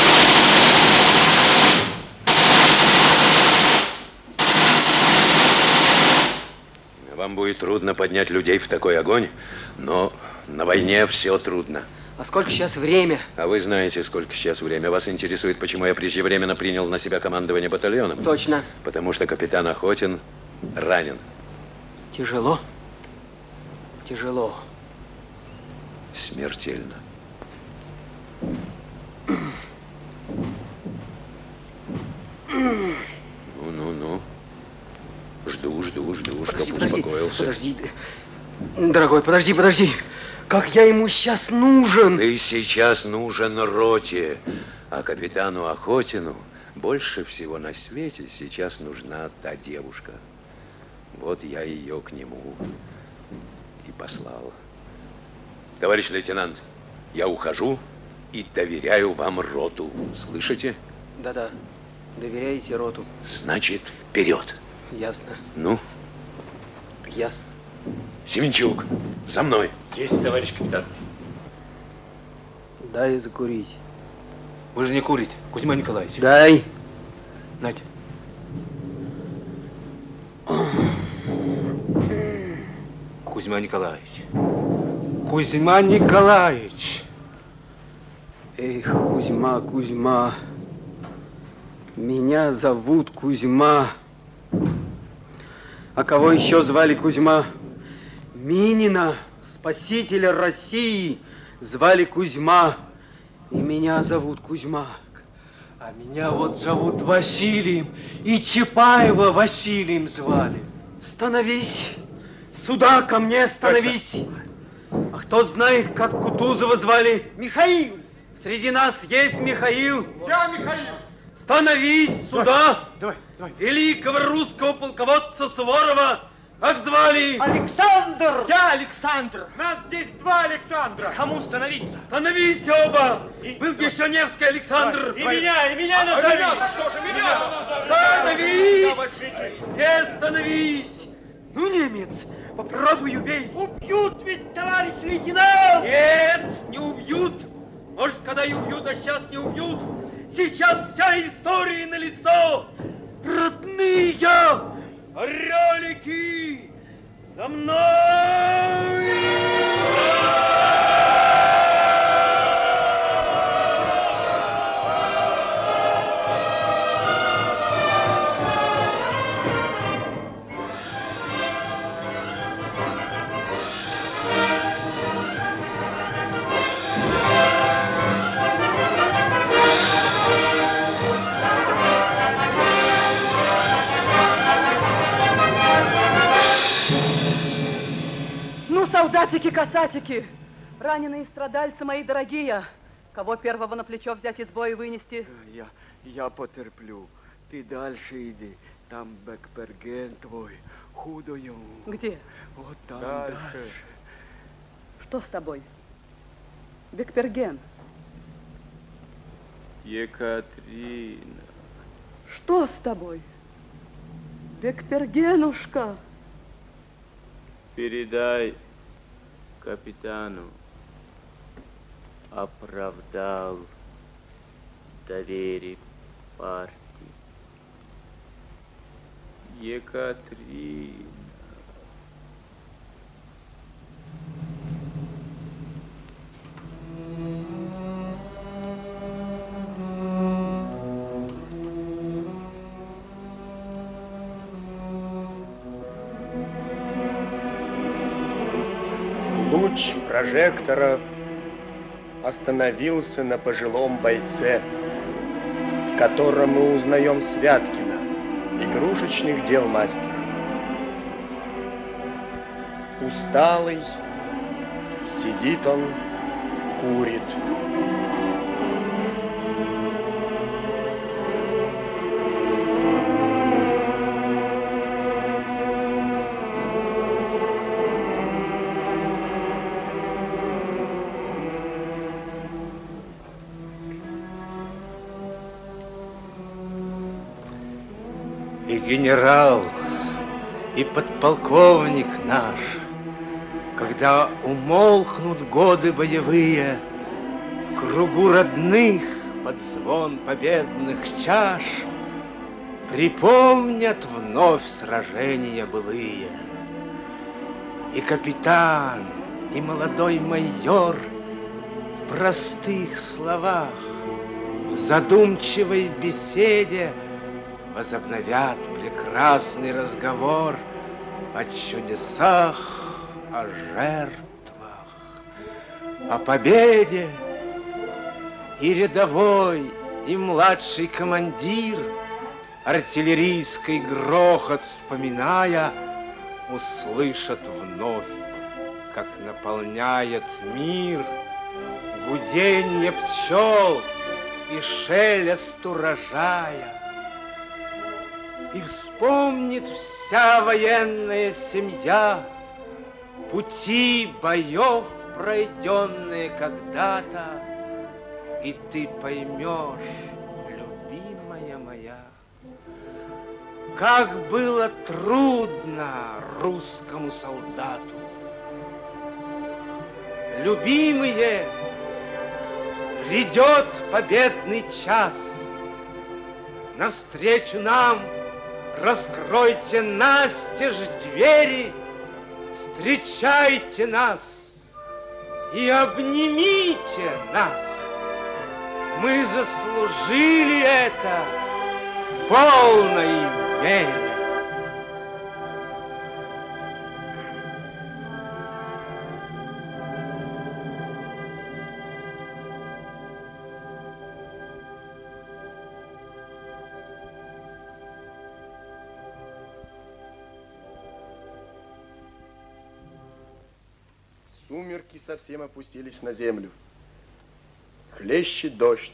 Вам будет трудно поднять людей в такой огонь, но на войне все трудно. А сколько сейчас время? А вы знаете, сколько сейчас время. Вас интересует, почему я преждевременно принял на себя командование батальоном? Точно. Потому что капитан Охотин ранен. Тяжело? Тяжело. Смертельно. Ну-ну-ну. жду, жду, Подожди, чтоб подожди, успокоился. Подожди, дорогой, подожди, подожди. Как я ему сейчас нужен. Ты сейчас нужен роте, а капитану Охотину больше всего на свете сейчас нужна та девушка. Вот я ее к нему и послал. Товарищ лейтенант, я ухожу и доверяю вам роту. Слышите? Да-да, доверяете роту. Значит, вперед. Ясно. Ну? Ясно. Семенчук, за мной. Есть, товарищ капитан. Дай закурить. Вы же не курите, Кузьма Николаевич. Дай. Нате. Кузьма Николаевич. Кузьма Николаевич. Эх, Кузьма, Кузьма. Меня зовут Кузьма. А кого еще звали Кузьма? Минина, спасителя России, звали Кузьма. И меня зовут Кузьма. А меня вот зовут Василием, и Чапаева Василием звали. Становись, сюда ко мне становись. А кто знает, как Кутузова звали? Михаил. Среди нас есть Михаил. Я Михаил. Становись сюда. Давай, давай. Великого русского полководца Суворова как звали? Александр! Я Александр. Нас здесь два Александра. Кому становиться? Становись оба. Был еще Невский Александр. И меня, и меня А назови. меня, что же меня? Становись. Все становись. Ну, немец, попробуй убей. Убьют ведь, товарищ лейтенант! Нет, не убьют. Может, когда и убьют, а сейчас не убьют. Сейчас вся история налицо. Родные орелики, за мной! Солдатики-касатики, раненые страдальцы мои дорогие, кого первого на плечо взять из боя и вынести? Я, я потерплю. Ты дальше иди. Там Бекперген твой, худою. Где? Вот там дальше. дальше. Что с тобой? Бекперген. Екатерина. Что с тобой? Бекпергенушка. Передай капитану, оправдал доверие партии. Екатерина. Луч прожектора остановился на пожилом бойце, в котором мы узнаем Святкина, игрушечных дел мастера. Усталый, сидит он, курит. И генерал, и подполковник наш, когда умолкнут годы боевые, в кругу родных под звон победных чаш припомнят вновь сражения былые. И капитан, и молодой майор в простых словах, в задумчивой беседе возобновят прекрасный разговор о чудесах, о жертвах, о победе. И рядовой, и младший командир артиллерийский грохот вспоминая, услышат вновь, как наполняет мир гуденье пчел и шелест урожая. И вспомнит вся военная семья пути боев, пройденные когда-то, и ты поймешь, любимая моя, как было трудно русскому солдату. Любимые, грядет победный час. Навстречу нам раскройте настежь двери, встречайте нас и обнимите нас. Мы заслужили это в полной мере. Сумерки совсем опустились на землю. Хлещет дождь.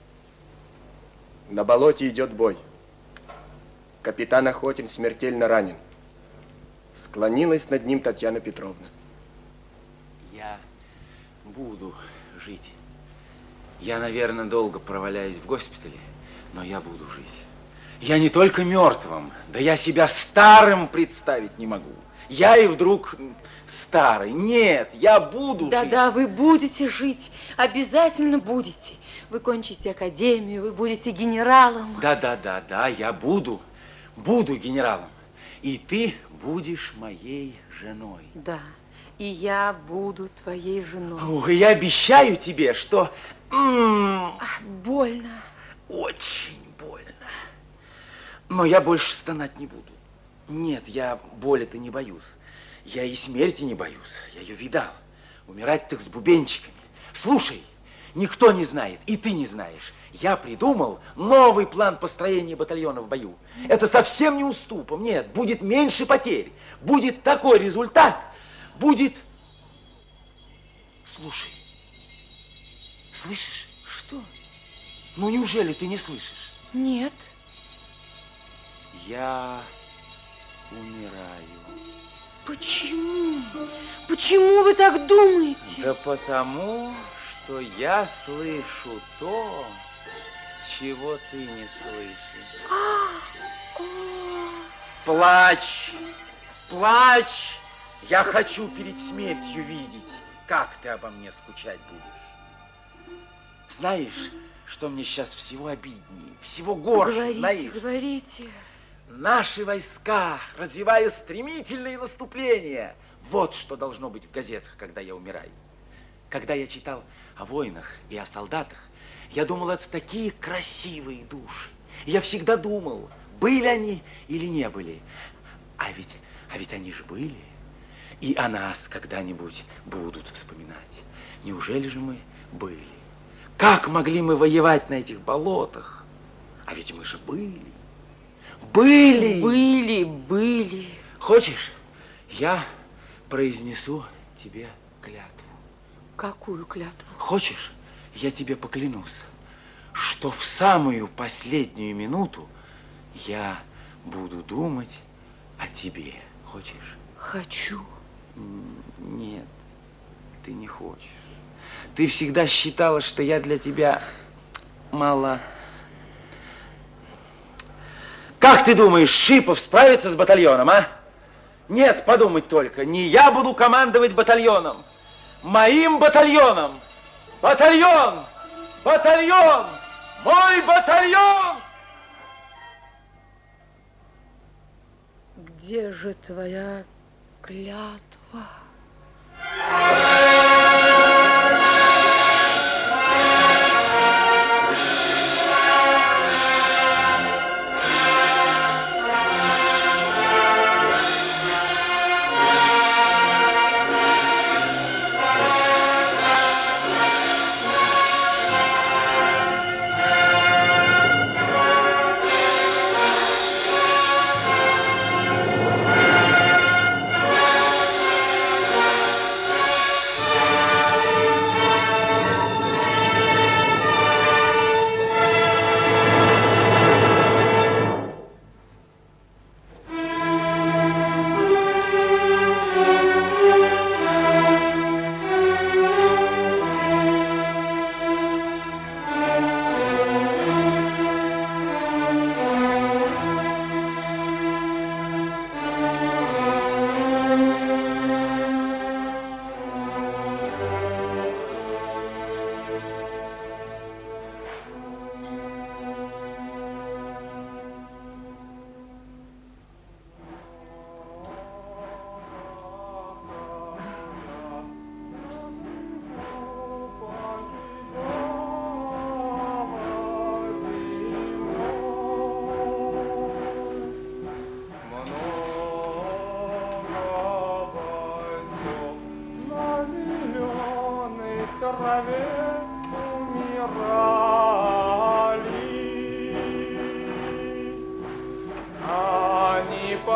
На болоте идет бой. Капитан Охотин смертельно ранен. Склонилась над ним Татьяна Петровна. Я буду жить. Я, наверное, долго проваляюсь в госпитале, но я буду жить. Я не только мертвым, да я себя старым представить не могу. Я и вдруг старый. Нет, я буду жить. Да-да, вы будете жить, обязательно будете. Вы кончите академию, вы будете генералом. Да-да-да-да, я буду, буду генералом. И ты будешь моей женой. Да, и я буду твоей женой. Ох, я обещаю тебе, что... М-м, Ах, больно. Очень больно. Но я больше стонать не буду. Нет, я боли-то не боюсь. Я и смерти не боюсь. Я ее видал. Умирать-то с бубенчиками. Слушай, никто не знает, и ты не знаешь. Я придумал новый план построения батальона в бою. Это совсем не уступом. Нет, будет меньше потерь. Будет такой результат. Будет... Слушай, слышишь? Что? Ну, неужели ты не слышишь? Нет. Я умираю. Почему? Почему вы так думаете? Да потому, что я слышу то, чего ты не слышишь. Плачь, плачь. Я хочу перед смертью видеть, как ты обо мне скучать будешь. Знаешь, что мне сейчас всего обиднее, всего горше, говорите, знаешь? Говорите. Наши войска, развивая стремительные наступления. Вот что должно быть в газетах, когда я умираю. Когда я читал о войнах и о солдатах, я думал, это такие красивые души. Я всегда думал, были они или не были. А ведь, а ведь они же были. И о нас когда-нибудь будут вспоминать. Неужели же мы были? Как могли мы воевать на этих болотах? А ведь мы же были. Были. Были, были. Хочешь, я произнесу тебе клятву. Какую клятву? Хочешь, я тебе поклянусь, что в самую последнюю минуту я буду думать о тебе. Хочешь? Хочу. Нет, ты не хочешь. Ты всегда считала, что я для тебя мало... Как ты думаешь, Шипов справится с батальоном, а? Нет, подумать только, не я буду командовать батальоном, моим батальоном. Батальон! Батальон! Мой батальон! Где же твоя клятва?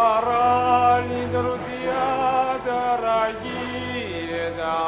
пора ли, друзья дорогие,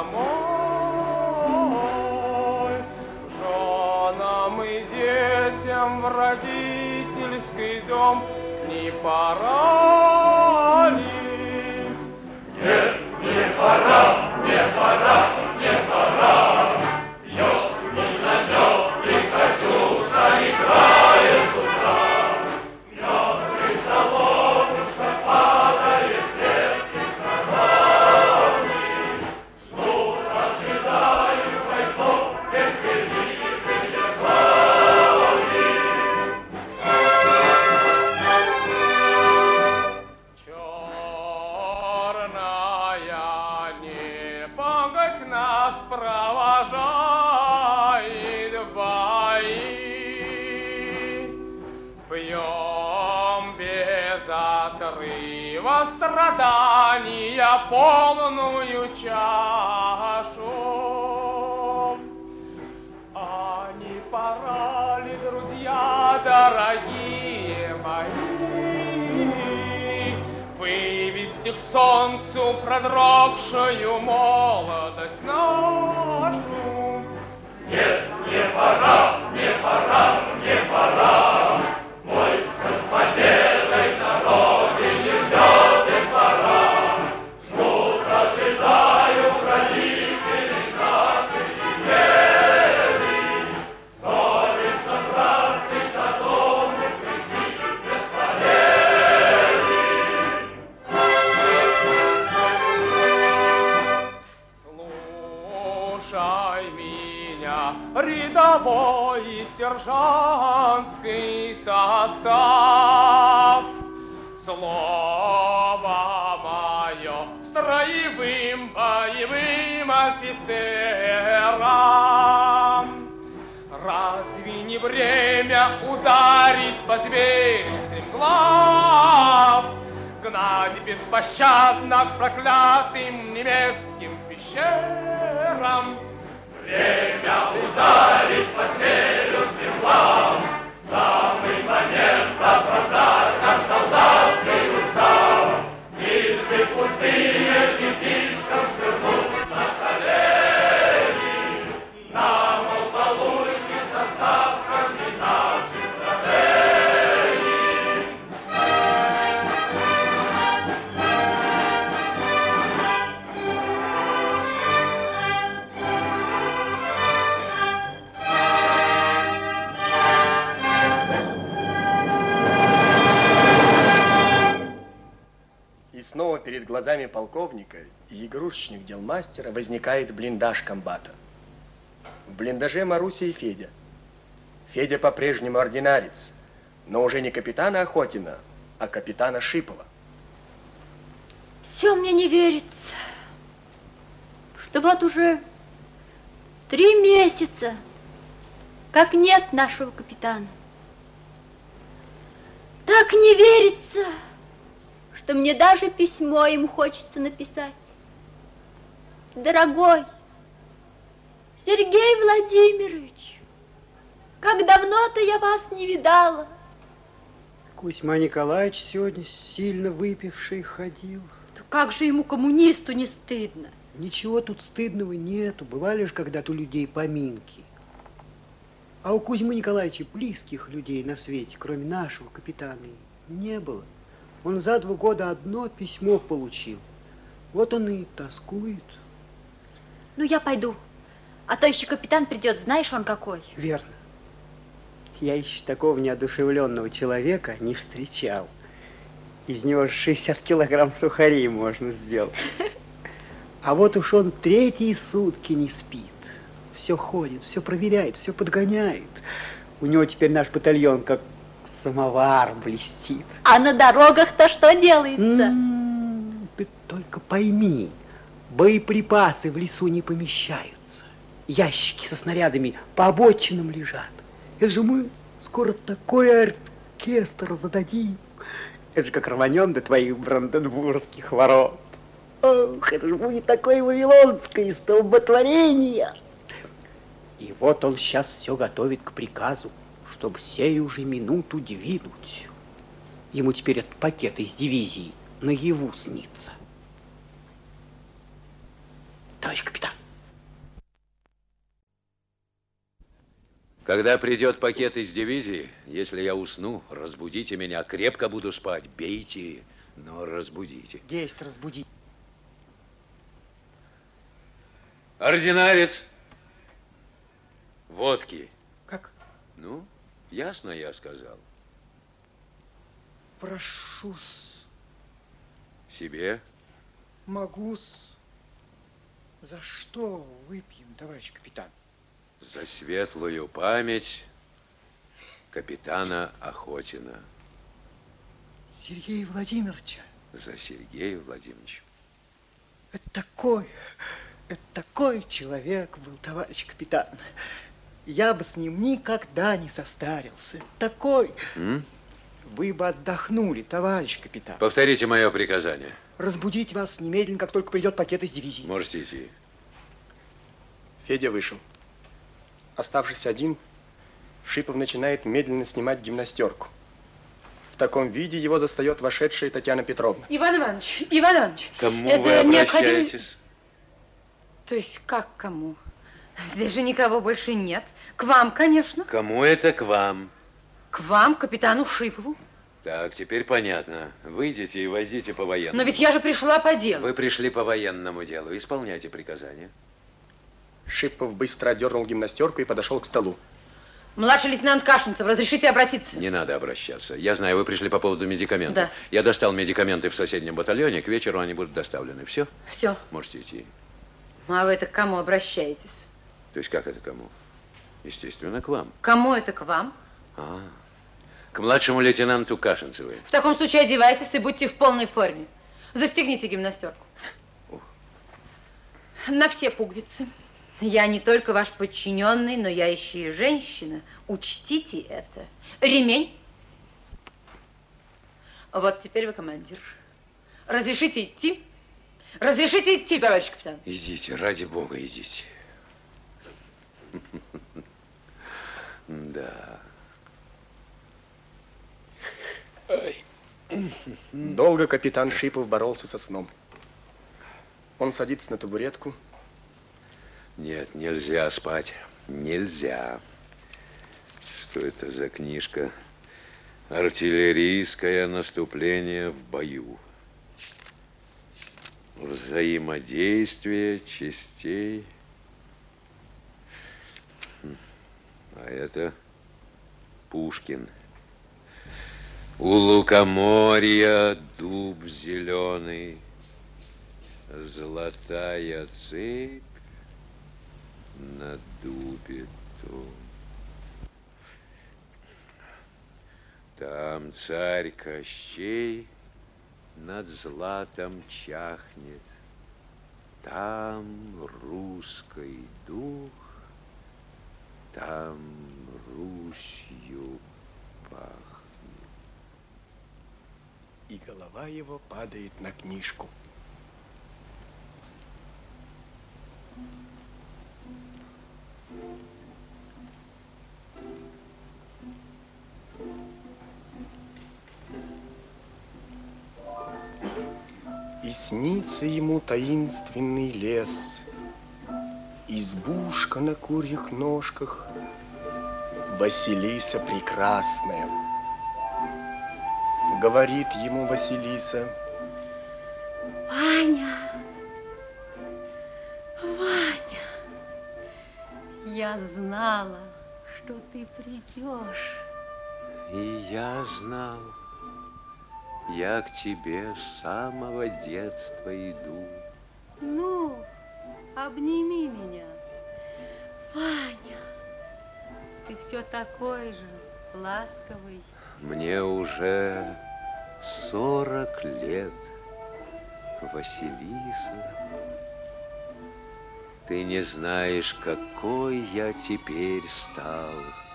домой? Женам и детям в родительский дом не пора ли? Нет, не пора, не пора, не пора. Пьет миномет, и Катюша играет с утра. Мёртвый соловушка падает с ветки скажами. Ждут, ожидают бойцов терпеливые жали. Черная непогодь нас провожает в бои. Пьем без отрыва страдания полную чашу. А не пора ли, друзья дорогие мои, вывести к солнцу продрогшую молодость нашу? Нет, не пора, не пора, не пора. Войско с победой на родине ждет и пора. Ждут, ожидают родители наши имели. Совестно, братцы, до дому прийти без полей. Слушай меня, рядовой и сержантский состав. Слово мое строевым боевым офицерам. Разве не время ударить по зверю стремглав, гнать беспощадно к проклятым немецким пещерам? Время ударить по зверю стремглав, самый момент оправдать наш солдатский устав. Гильзы пустые детишкам швырнуть на колени. Нам полуйте с остатками наших стратегий. И снова перед глазами полковника и игрушечных дел мастера возникает блиндаж комбата. В блиндаже Маруся и Федя. Федя по-прежнему ординарец, но уже не капитана Охотина, а капитана Шипова. Все мне не верится, что вот уже три месяца, как нет нашего капитана. Так не верится, что мне даже письмо им хочется написать. Дорогой Сергей Владимирович, как давно-то я вас не видала. Кузьма Николаевич сегодня сильно выпивший ходил. Да как же ему, коммунисту, не стыдно? Ничего тут стыдного нету. Бывали же когда-то у людей поминки. А у Кузьмы Николаевича близких людей на свете, кроме нашего капитана, не было. Он за два года одно письмо получил. Вот он и тоскует. Ну, я пойду. А то еще капитан придет, знаешь, он какой. Верно. Я еще такого неодушевленного человека не встречал. Из него шестьдесят килограмм сухарей можно сделать. А вот уж он третьи сутки не спит. Все ходит, все проверяет, все подгоняет. У него теперь наш батальон как самовар блестит. А на дорогах-то что делается? М-м, ты только пойми, боеприпасы в лесу не помещаются. Ящики со снарядами по обочинам лежат. Это же мы скоро такой оркестр зададим. Это же как рванем до твоих бранденбургских ворот. Ох, это же будет такое вавилонское столботворение. И вот он сейчас все готовит к приказу, чтобы сею же минуту двинуть. Ему теперь этот пакет из дивизии наяву снится. Товарищ капитан. Когда придет пакет из дивизии, если я усну, разбудите меня. Крепко буду спать. Бейте, но разбудите. Есть разбудить. Ординарец. Водки. Как? Ну, ясно я сказал. Прошу-с. Себе? Могу-с. За что выпьем, товарищ капитан? За светлую память капитана Охотина. Сергея Владимировича. За Сергея Владимировича. Это такой, это такой человек был, товарищ капитан. Я бы с ним никогда не состарился. Такой. М? Вы бы отдохнули, товарищ капитан. Повторите мое приказание. Разбудить вас немедленно, как только придет пакет из дивизии. Можете идти. Федя вышел. Оставшись один, Шипов начинает медленно снимать гимнастерку. В таком виде его застает вошедшая Татьяна Петровна. Иван Иванович, Иван Иванович. Кому это вы обращаетесь? Необходимо... То есть как кому? Здесь же никого больше нет. К вам, конечно. Кому это к вам? К вам, капитану Шипову. Так, теперь понятно. Выйдите и войдите по военному. Но ведь я же пришла по делу. Вы пришли по военному делу. Исполняйте приказания. Шипов быстро одернул гимнастерку и подошел к столу. Младший лейтенант Кашинцев, разрешите обратиться? Не надо обращаться. Я знаю, вы пришли по поводу медикаментов. Да. Я достал медикаменты в соседнем батальоне. К вечеру они будут доставлены. Все? Все. Можете идти. А вы это к кому обращаетесь? То есть как это кому? Естественно, к вам. Кому это к вам? А, к младшему лейтенанту Кашинцеву. В таком случае одевайтесь и будьте в полной форме. Застегните гимнастерку. Ух. На все пуговицы. Я не только ваш подчиненный, но я еще и женщина. Учтите это. Ремень. Вот теперь вы командир. Разрешите идти? Разрешите идти, товарищ капитан? Идите, ради бога, идите. Да. Долго капитан Шипов боролся со сном. Он садится на табуретку. Нет, нельзя спать. Нельзя. Что это за книжка? Артиллерийское наступление в бою. Взаимодействие частей. А это Пушкин. У лукоморья дуб зеленый, золотая цепь на дубе том. Там царь Кощей над златом чахнет, там русский дух, там Русью пахнет. И голова его падает на книжку. И снится ему таинственный лес, избушка на курьих ножках, Василиса прекрасная. Говорит ему Василиса: Ваня, Ваня, я знала, что ты придешь. И я знал, я к тебе с самого детства иду. Ну, обними меня. Ваня, ты все такой же ласковый. Мне уже сорок лет, Василиса. Ты не знаешь, какой я теперь стал.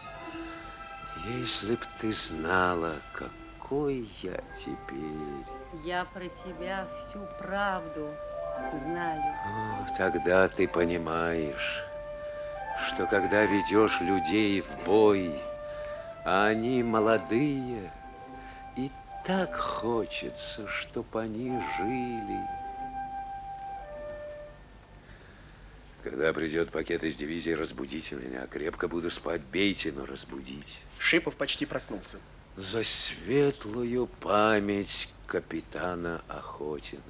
Если б ты знала, какой я теперь. Я про тебя всю правду знаю. О, тогда ты понимаешь, что когда ведешь людей в бой, а они молодые и так хочется, чтоб они жили. Когда придет пакет из дивизии, разбудите меня. Крепко буду спать, бейте, но разбудите. Шипов почти проснулся. За светлую память капитана Охотина.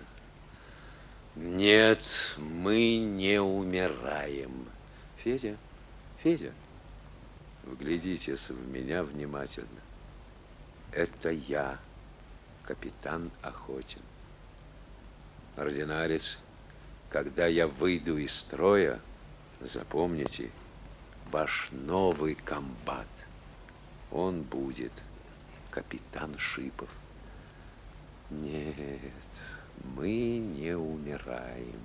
Нет, мы не умираем. Федя, Федя, вглядитесь в меня внимательно. Это я, капитан Охотин. Ординарец, когда я выйду из строя, запомните, ваш новый комбат, он будет капитан Шипов. Нет, мы не умираем.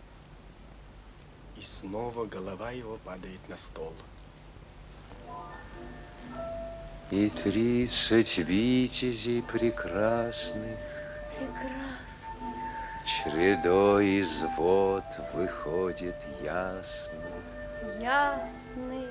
И снова голова его падает на стол. И тридцать витязей прекрасных, Прекрасных. чередой из вод выходит ясно. Ясных.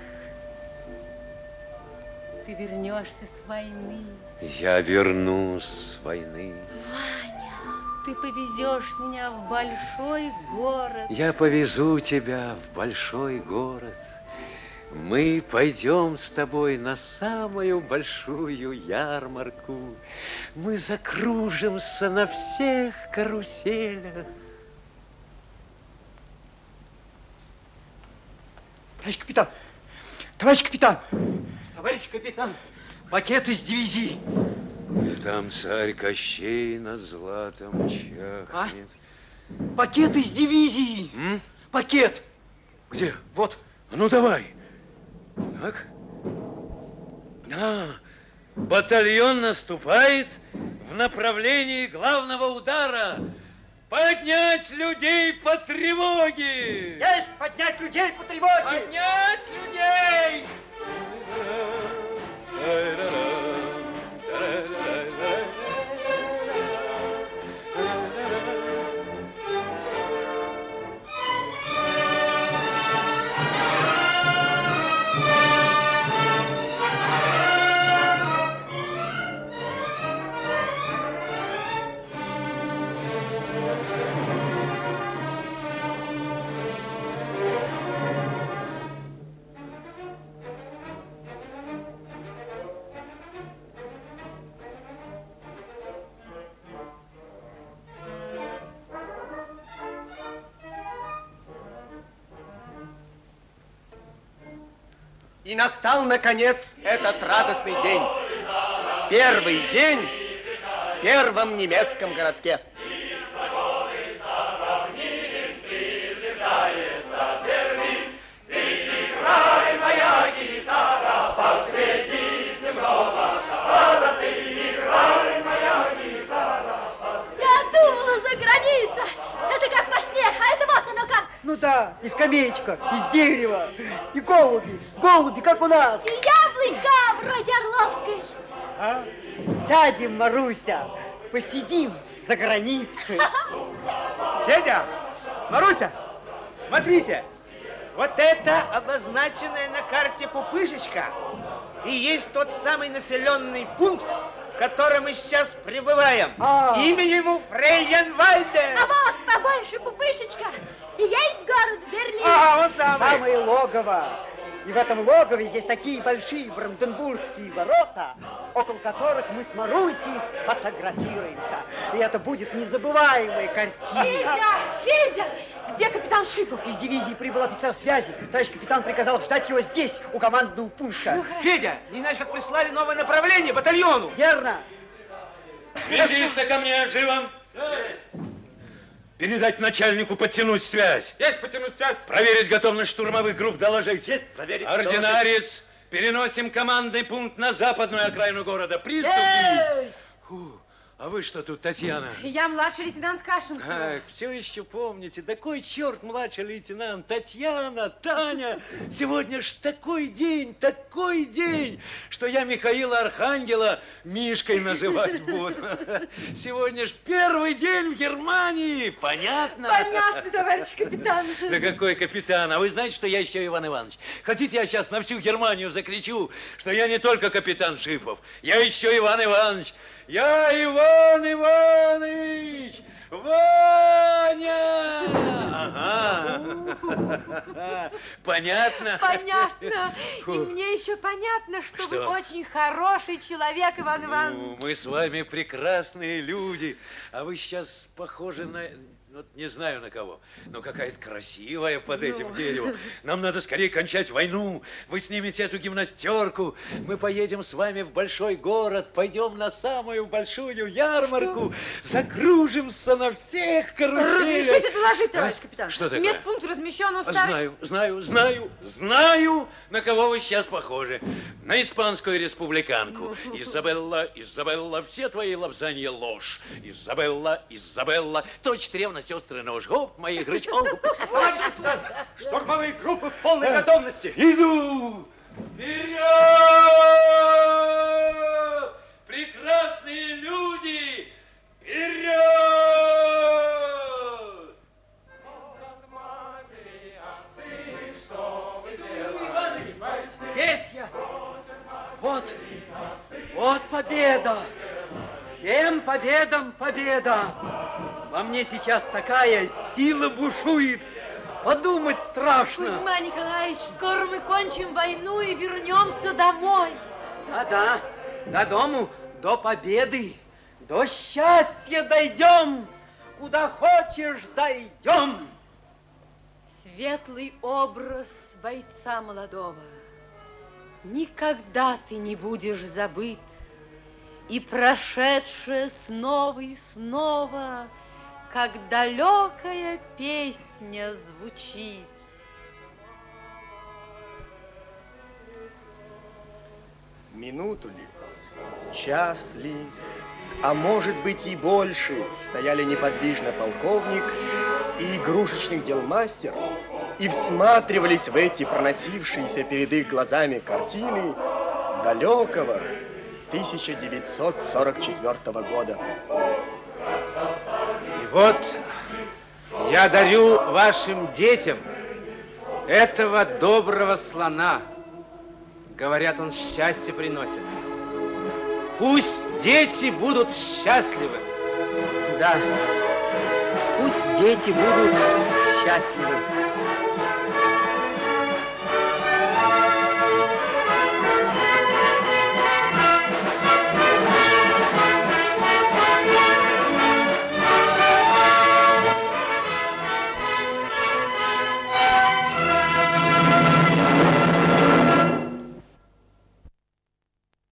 Ты вернешься с войны. Я вернусь с войны. Ваня, ты повезешь меня в большой город. Я повезу тебя в большой город. Мы пойдем с тобой на самую большую ярмарку. Мы закружимся на всех каруселях. Товарищ капитан! Товарищ капитан! Товарищ капитан, пакет из дивизии. Там царь Кощей над златом чахнет. А? Пакет из дивизии. М? Пакет. Где? Вот. Ну, давай. Так. А, батальон наступает в направлении главного удара. Поднять людей по тревоге! Есть! Поднять людей по тревоге! Поднять людей! И настал, наконец, этот радостный день. Первый день в первом немецком городке. Играй, моя гитара, посреди земного шара, ты играй, моя гитара. Я думала, за граница. Это как во сне, а это вот оно как. Ну да, и скамеечка, из дерева, и голуби, голуби, как у нас. И яблонька вроде Орловской. А? Сядем, Маруся, посидим за границей. Федя, Маруся, смотрите, вот это обозначенная на карте пупышечка и есть тот самый населенный пункт, в котором мы сейчас пребываем. А. Имя ему Фрейенвальде. А вот побольше пупышечка. И есть город Берлин. А, он самый. Самое логово. И в этом логове есть такие большие бранденбургские ворота, около которых мы с Марусей сфотографируемся. И это будет незабываемая картина. Федя, Федя, где капитан Шипов? Из дивизии прибыл офицер связи. Товарищ капитан приказал ждать его здесь, у командного пункта. Ну, Федя, не иначе как прислали новое направление батальону. Верно. Связиста ко мне, живо! Передать начальнику подтянуть связь. Есть подтянуть связь. Проверить готовность штурмовых групп, доложить. Есть проверить. Ординарец, переносим командный пункт на западную окраину города. Приступить. Фу, а вы что тут, Татьяна? Я младший лейтенант Кашинцева. Ах, все еще помните, да кой черт младший лейтенант, Татьяна, Таня. Сегодня ж такой день, такой день, что я Михаила Архангела Мишкой называть буду. Сегодня ж первый день в Германии, понятно? Понятно, товарищ капитан. Да какой капитан? А вы знаете, что я еще Иван Иванович? Хотите, я сейчас на всю Германию закричу, что я не только капитан Шипов, я еще Иван Иванович. Я Иван Иванович! Ваня! Ага. Понятно? Понятно. И мне еще понятно, что, Что? вы очень хороший человек, Иван Иванович. Ну, мы с вами прекрасные люди, а вы сейчас похожи на... Вот не знаю на кого, но какая-то красивая под этим Ну. деревом. Нам надо скорее кончать войну. Вы снимете эту гимнастерку. Мы поедем с вами в большой город, пойдем на самую большую ярмарку, что? Закружимся на всех каруселях. Разрешите доложить, товарищ А? капитан. Что такое? Медпункт размещен у старой... Знаю, знаю, знаю, знаю, на кого вы сейчас похожи. На испанскую республиканку. Изабелла, Изабелла, все твои лапзанья ложь. Изабелла, Изабелла, точно ревность сестры нож. Гоп, моих рычков. Товарищ капитан, штурмовые группы в полной готовности. Иду! Вперед! Прекрасные люди! Вперед! Здесь я. Вот. Вот победа. Всем победам победа. Во мне сейчас такая сила бушует. Подумать страшно. Кузьма Николаевич, скоро мы кончим войну и вернемся домой. Да-да, до дому, до победы, до счастья дойдем. Куда хочешь, дойдем. Светлый образ бойца молодого. Никогда ты не будешь забыт. И прошедшее снова и снова, как далекая песня звучит. Минуту ли, час ли, а может быть и больше, стояли неподвижно полковник и игрушечных дел мастер и всматривались в эти проносившиеся перед их глазами картины далекого тысяча девятьсот сорок четвёртого года. И вот я дарю вашим детям этого доброго слона. Говорят, он счастье приносит. Пусть дети будут счастливы. Да, пусть дети будут счастливы.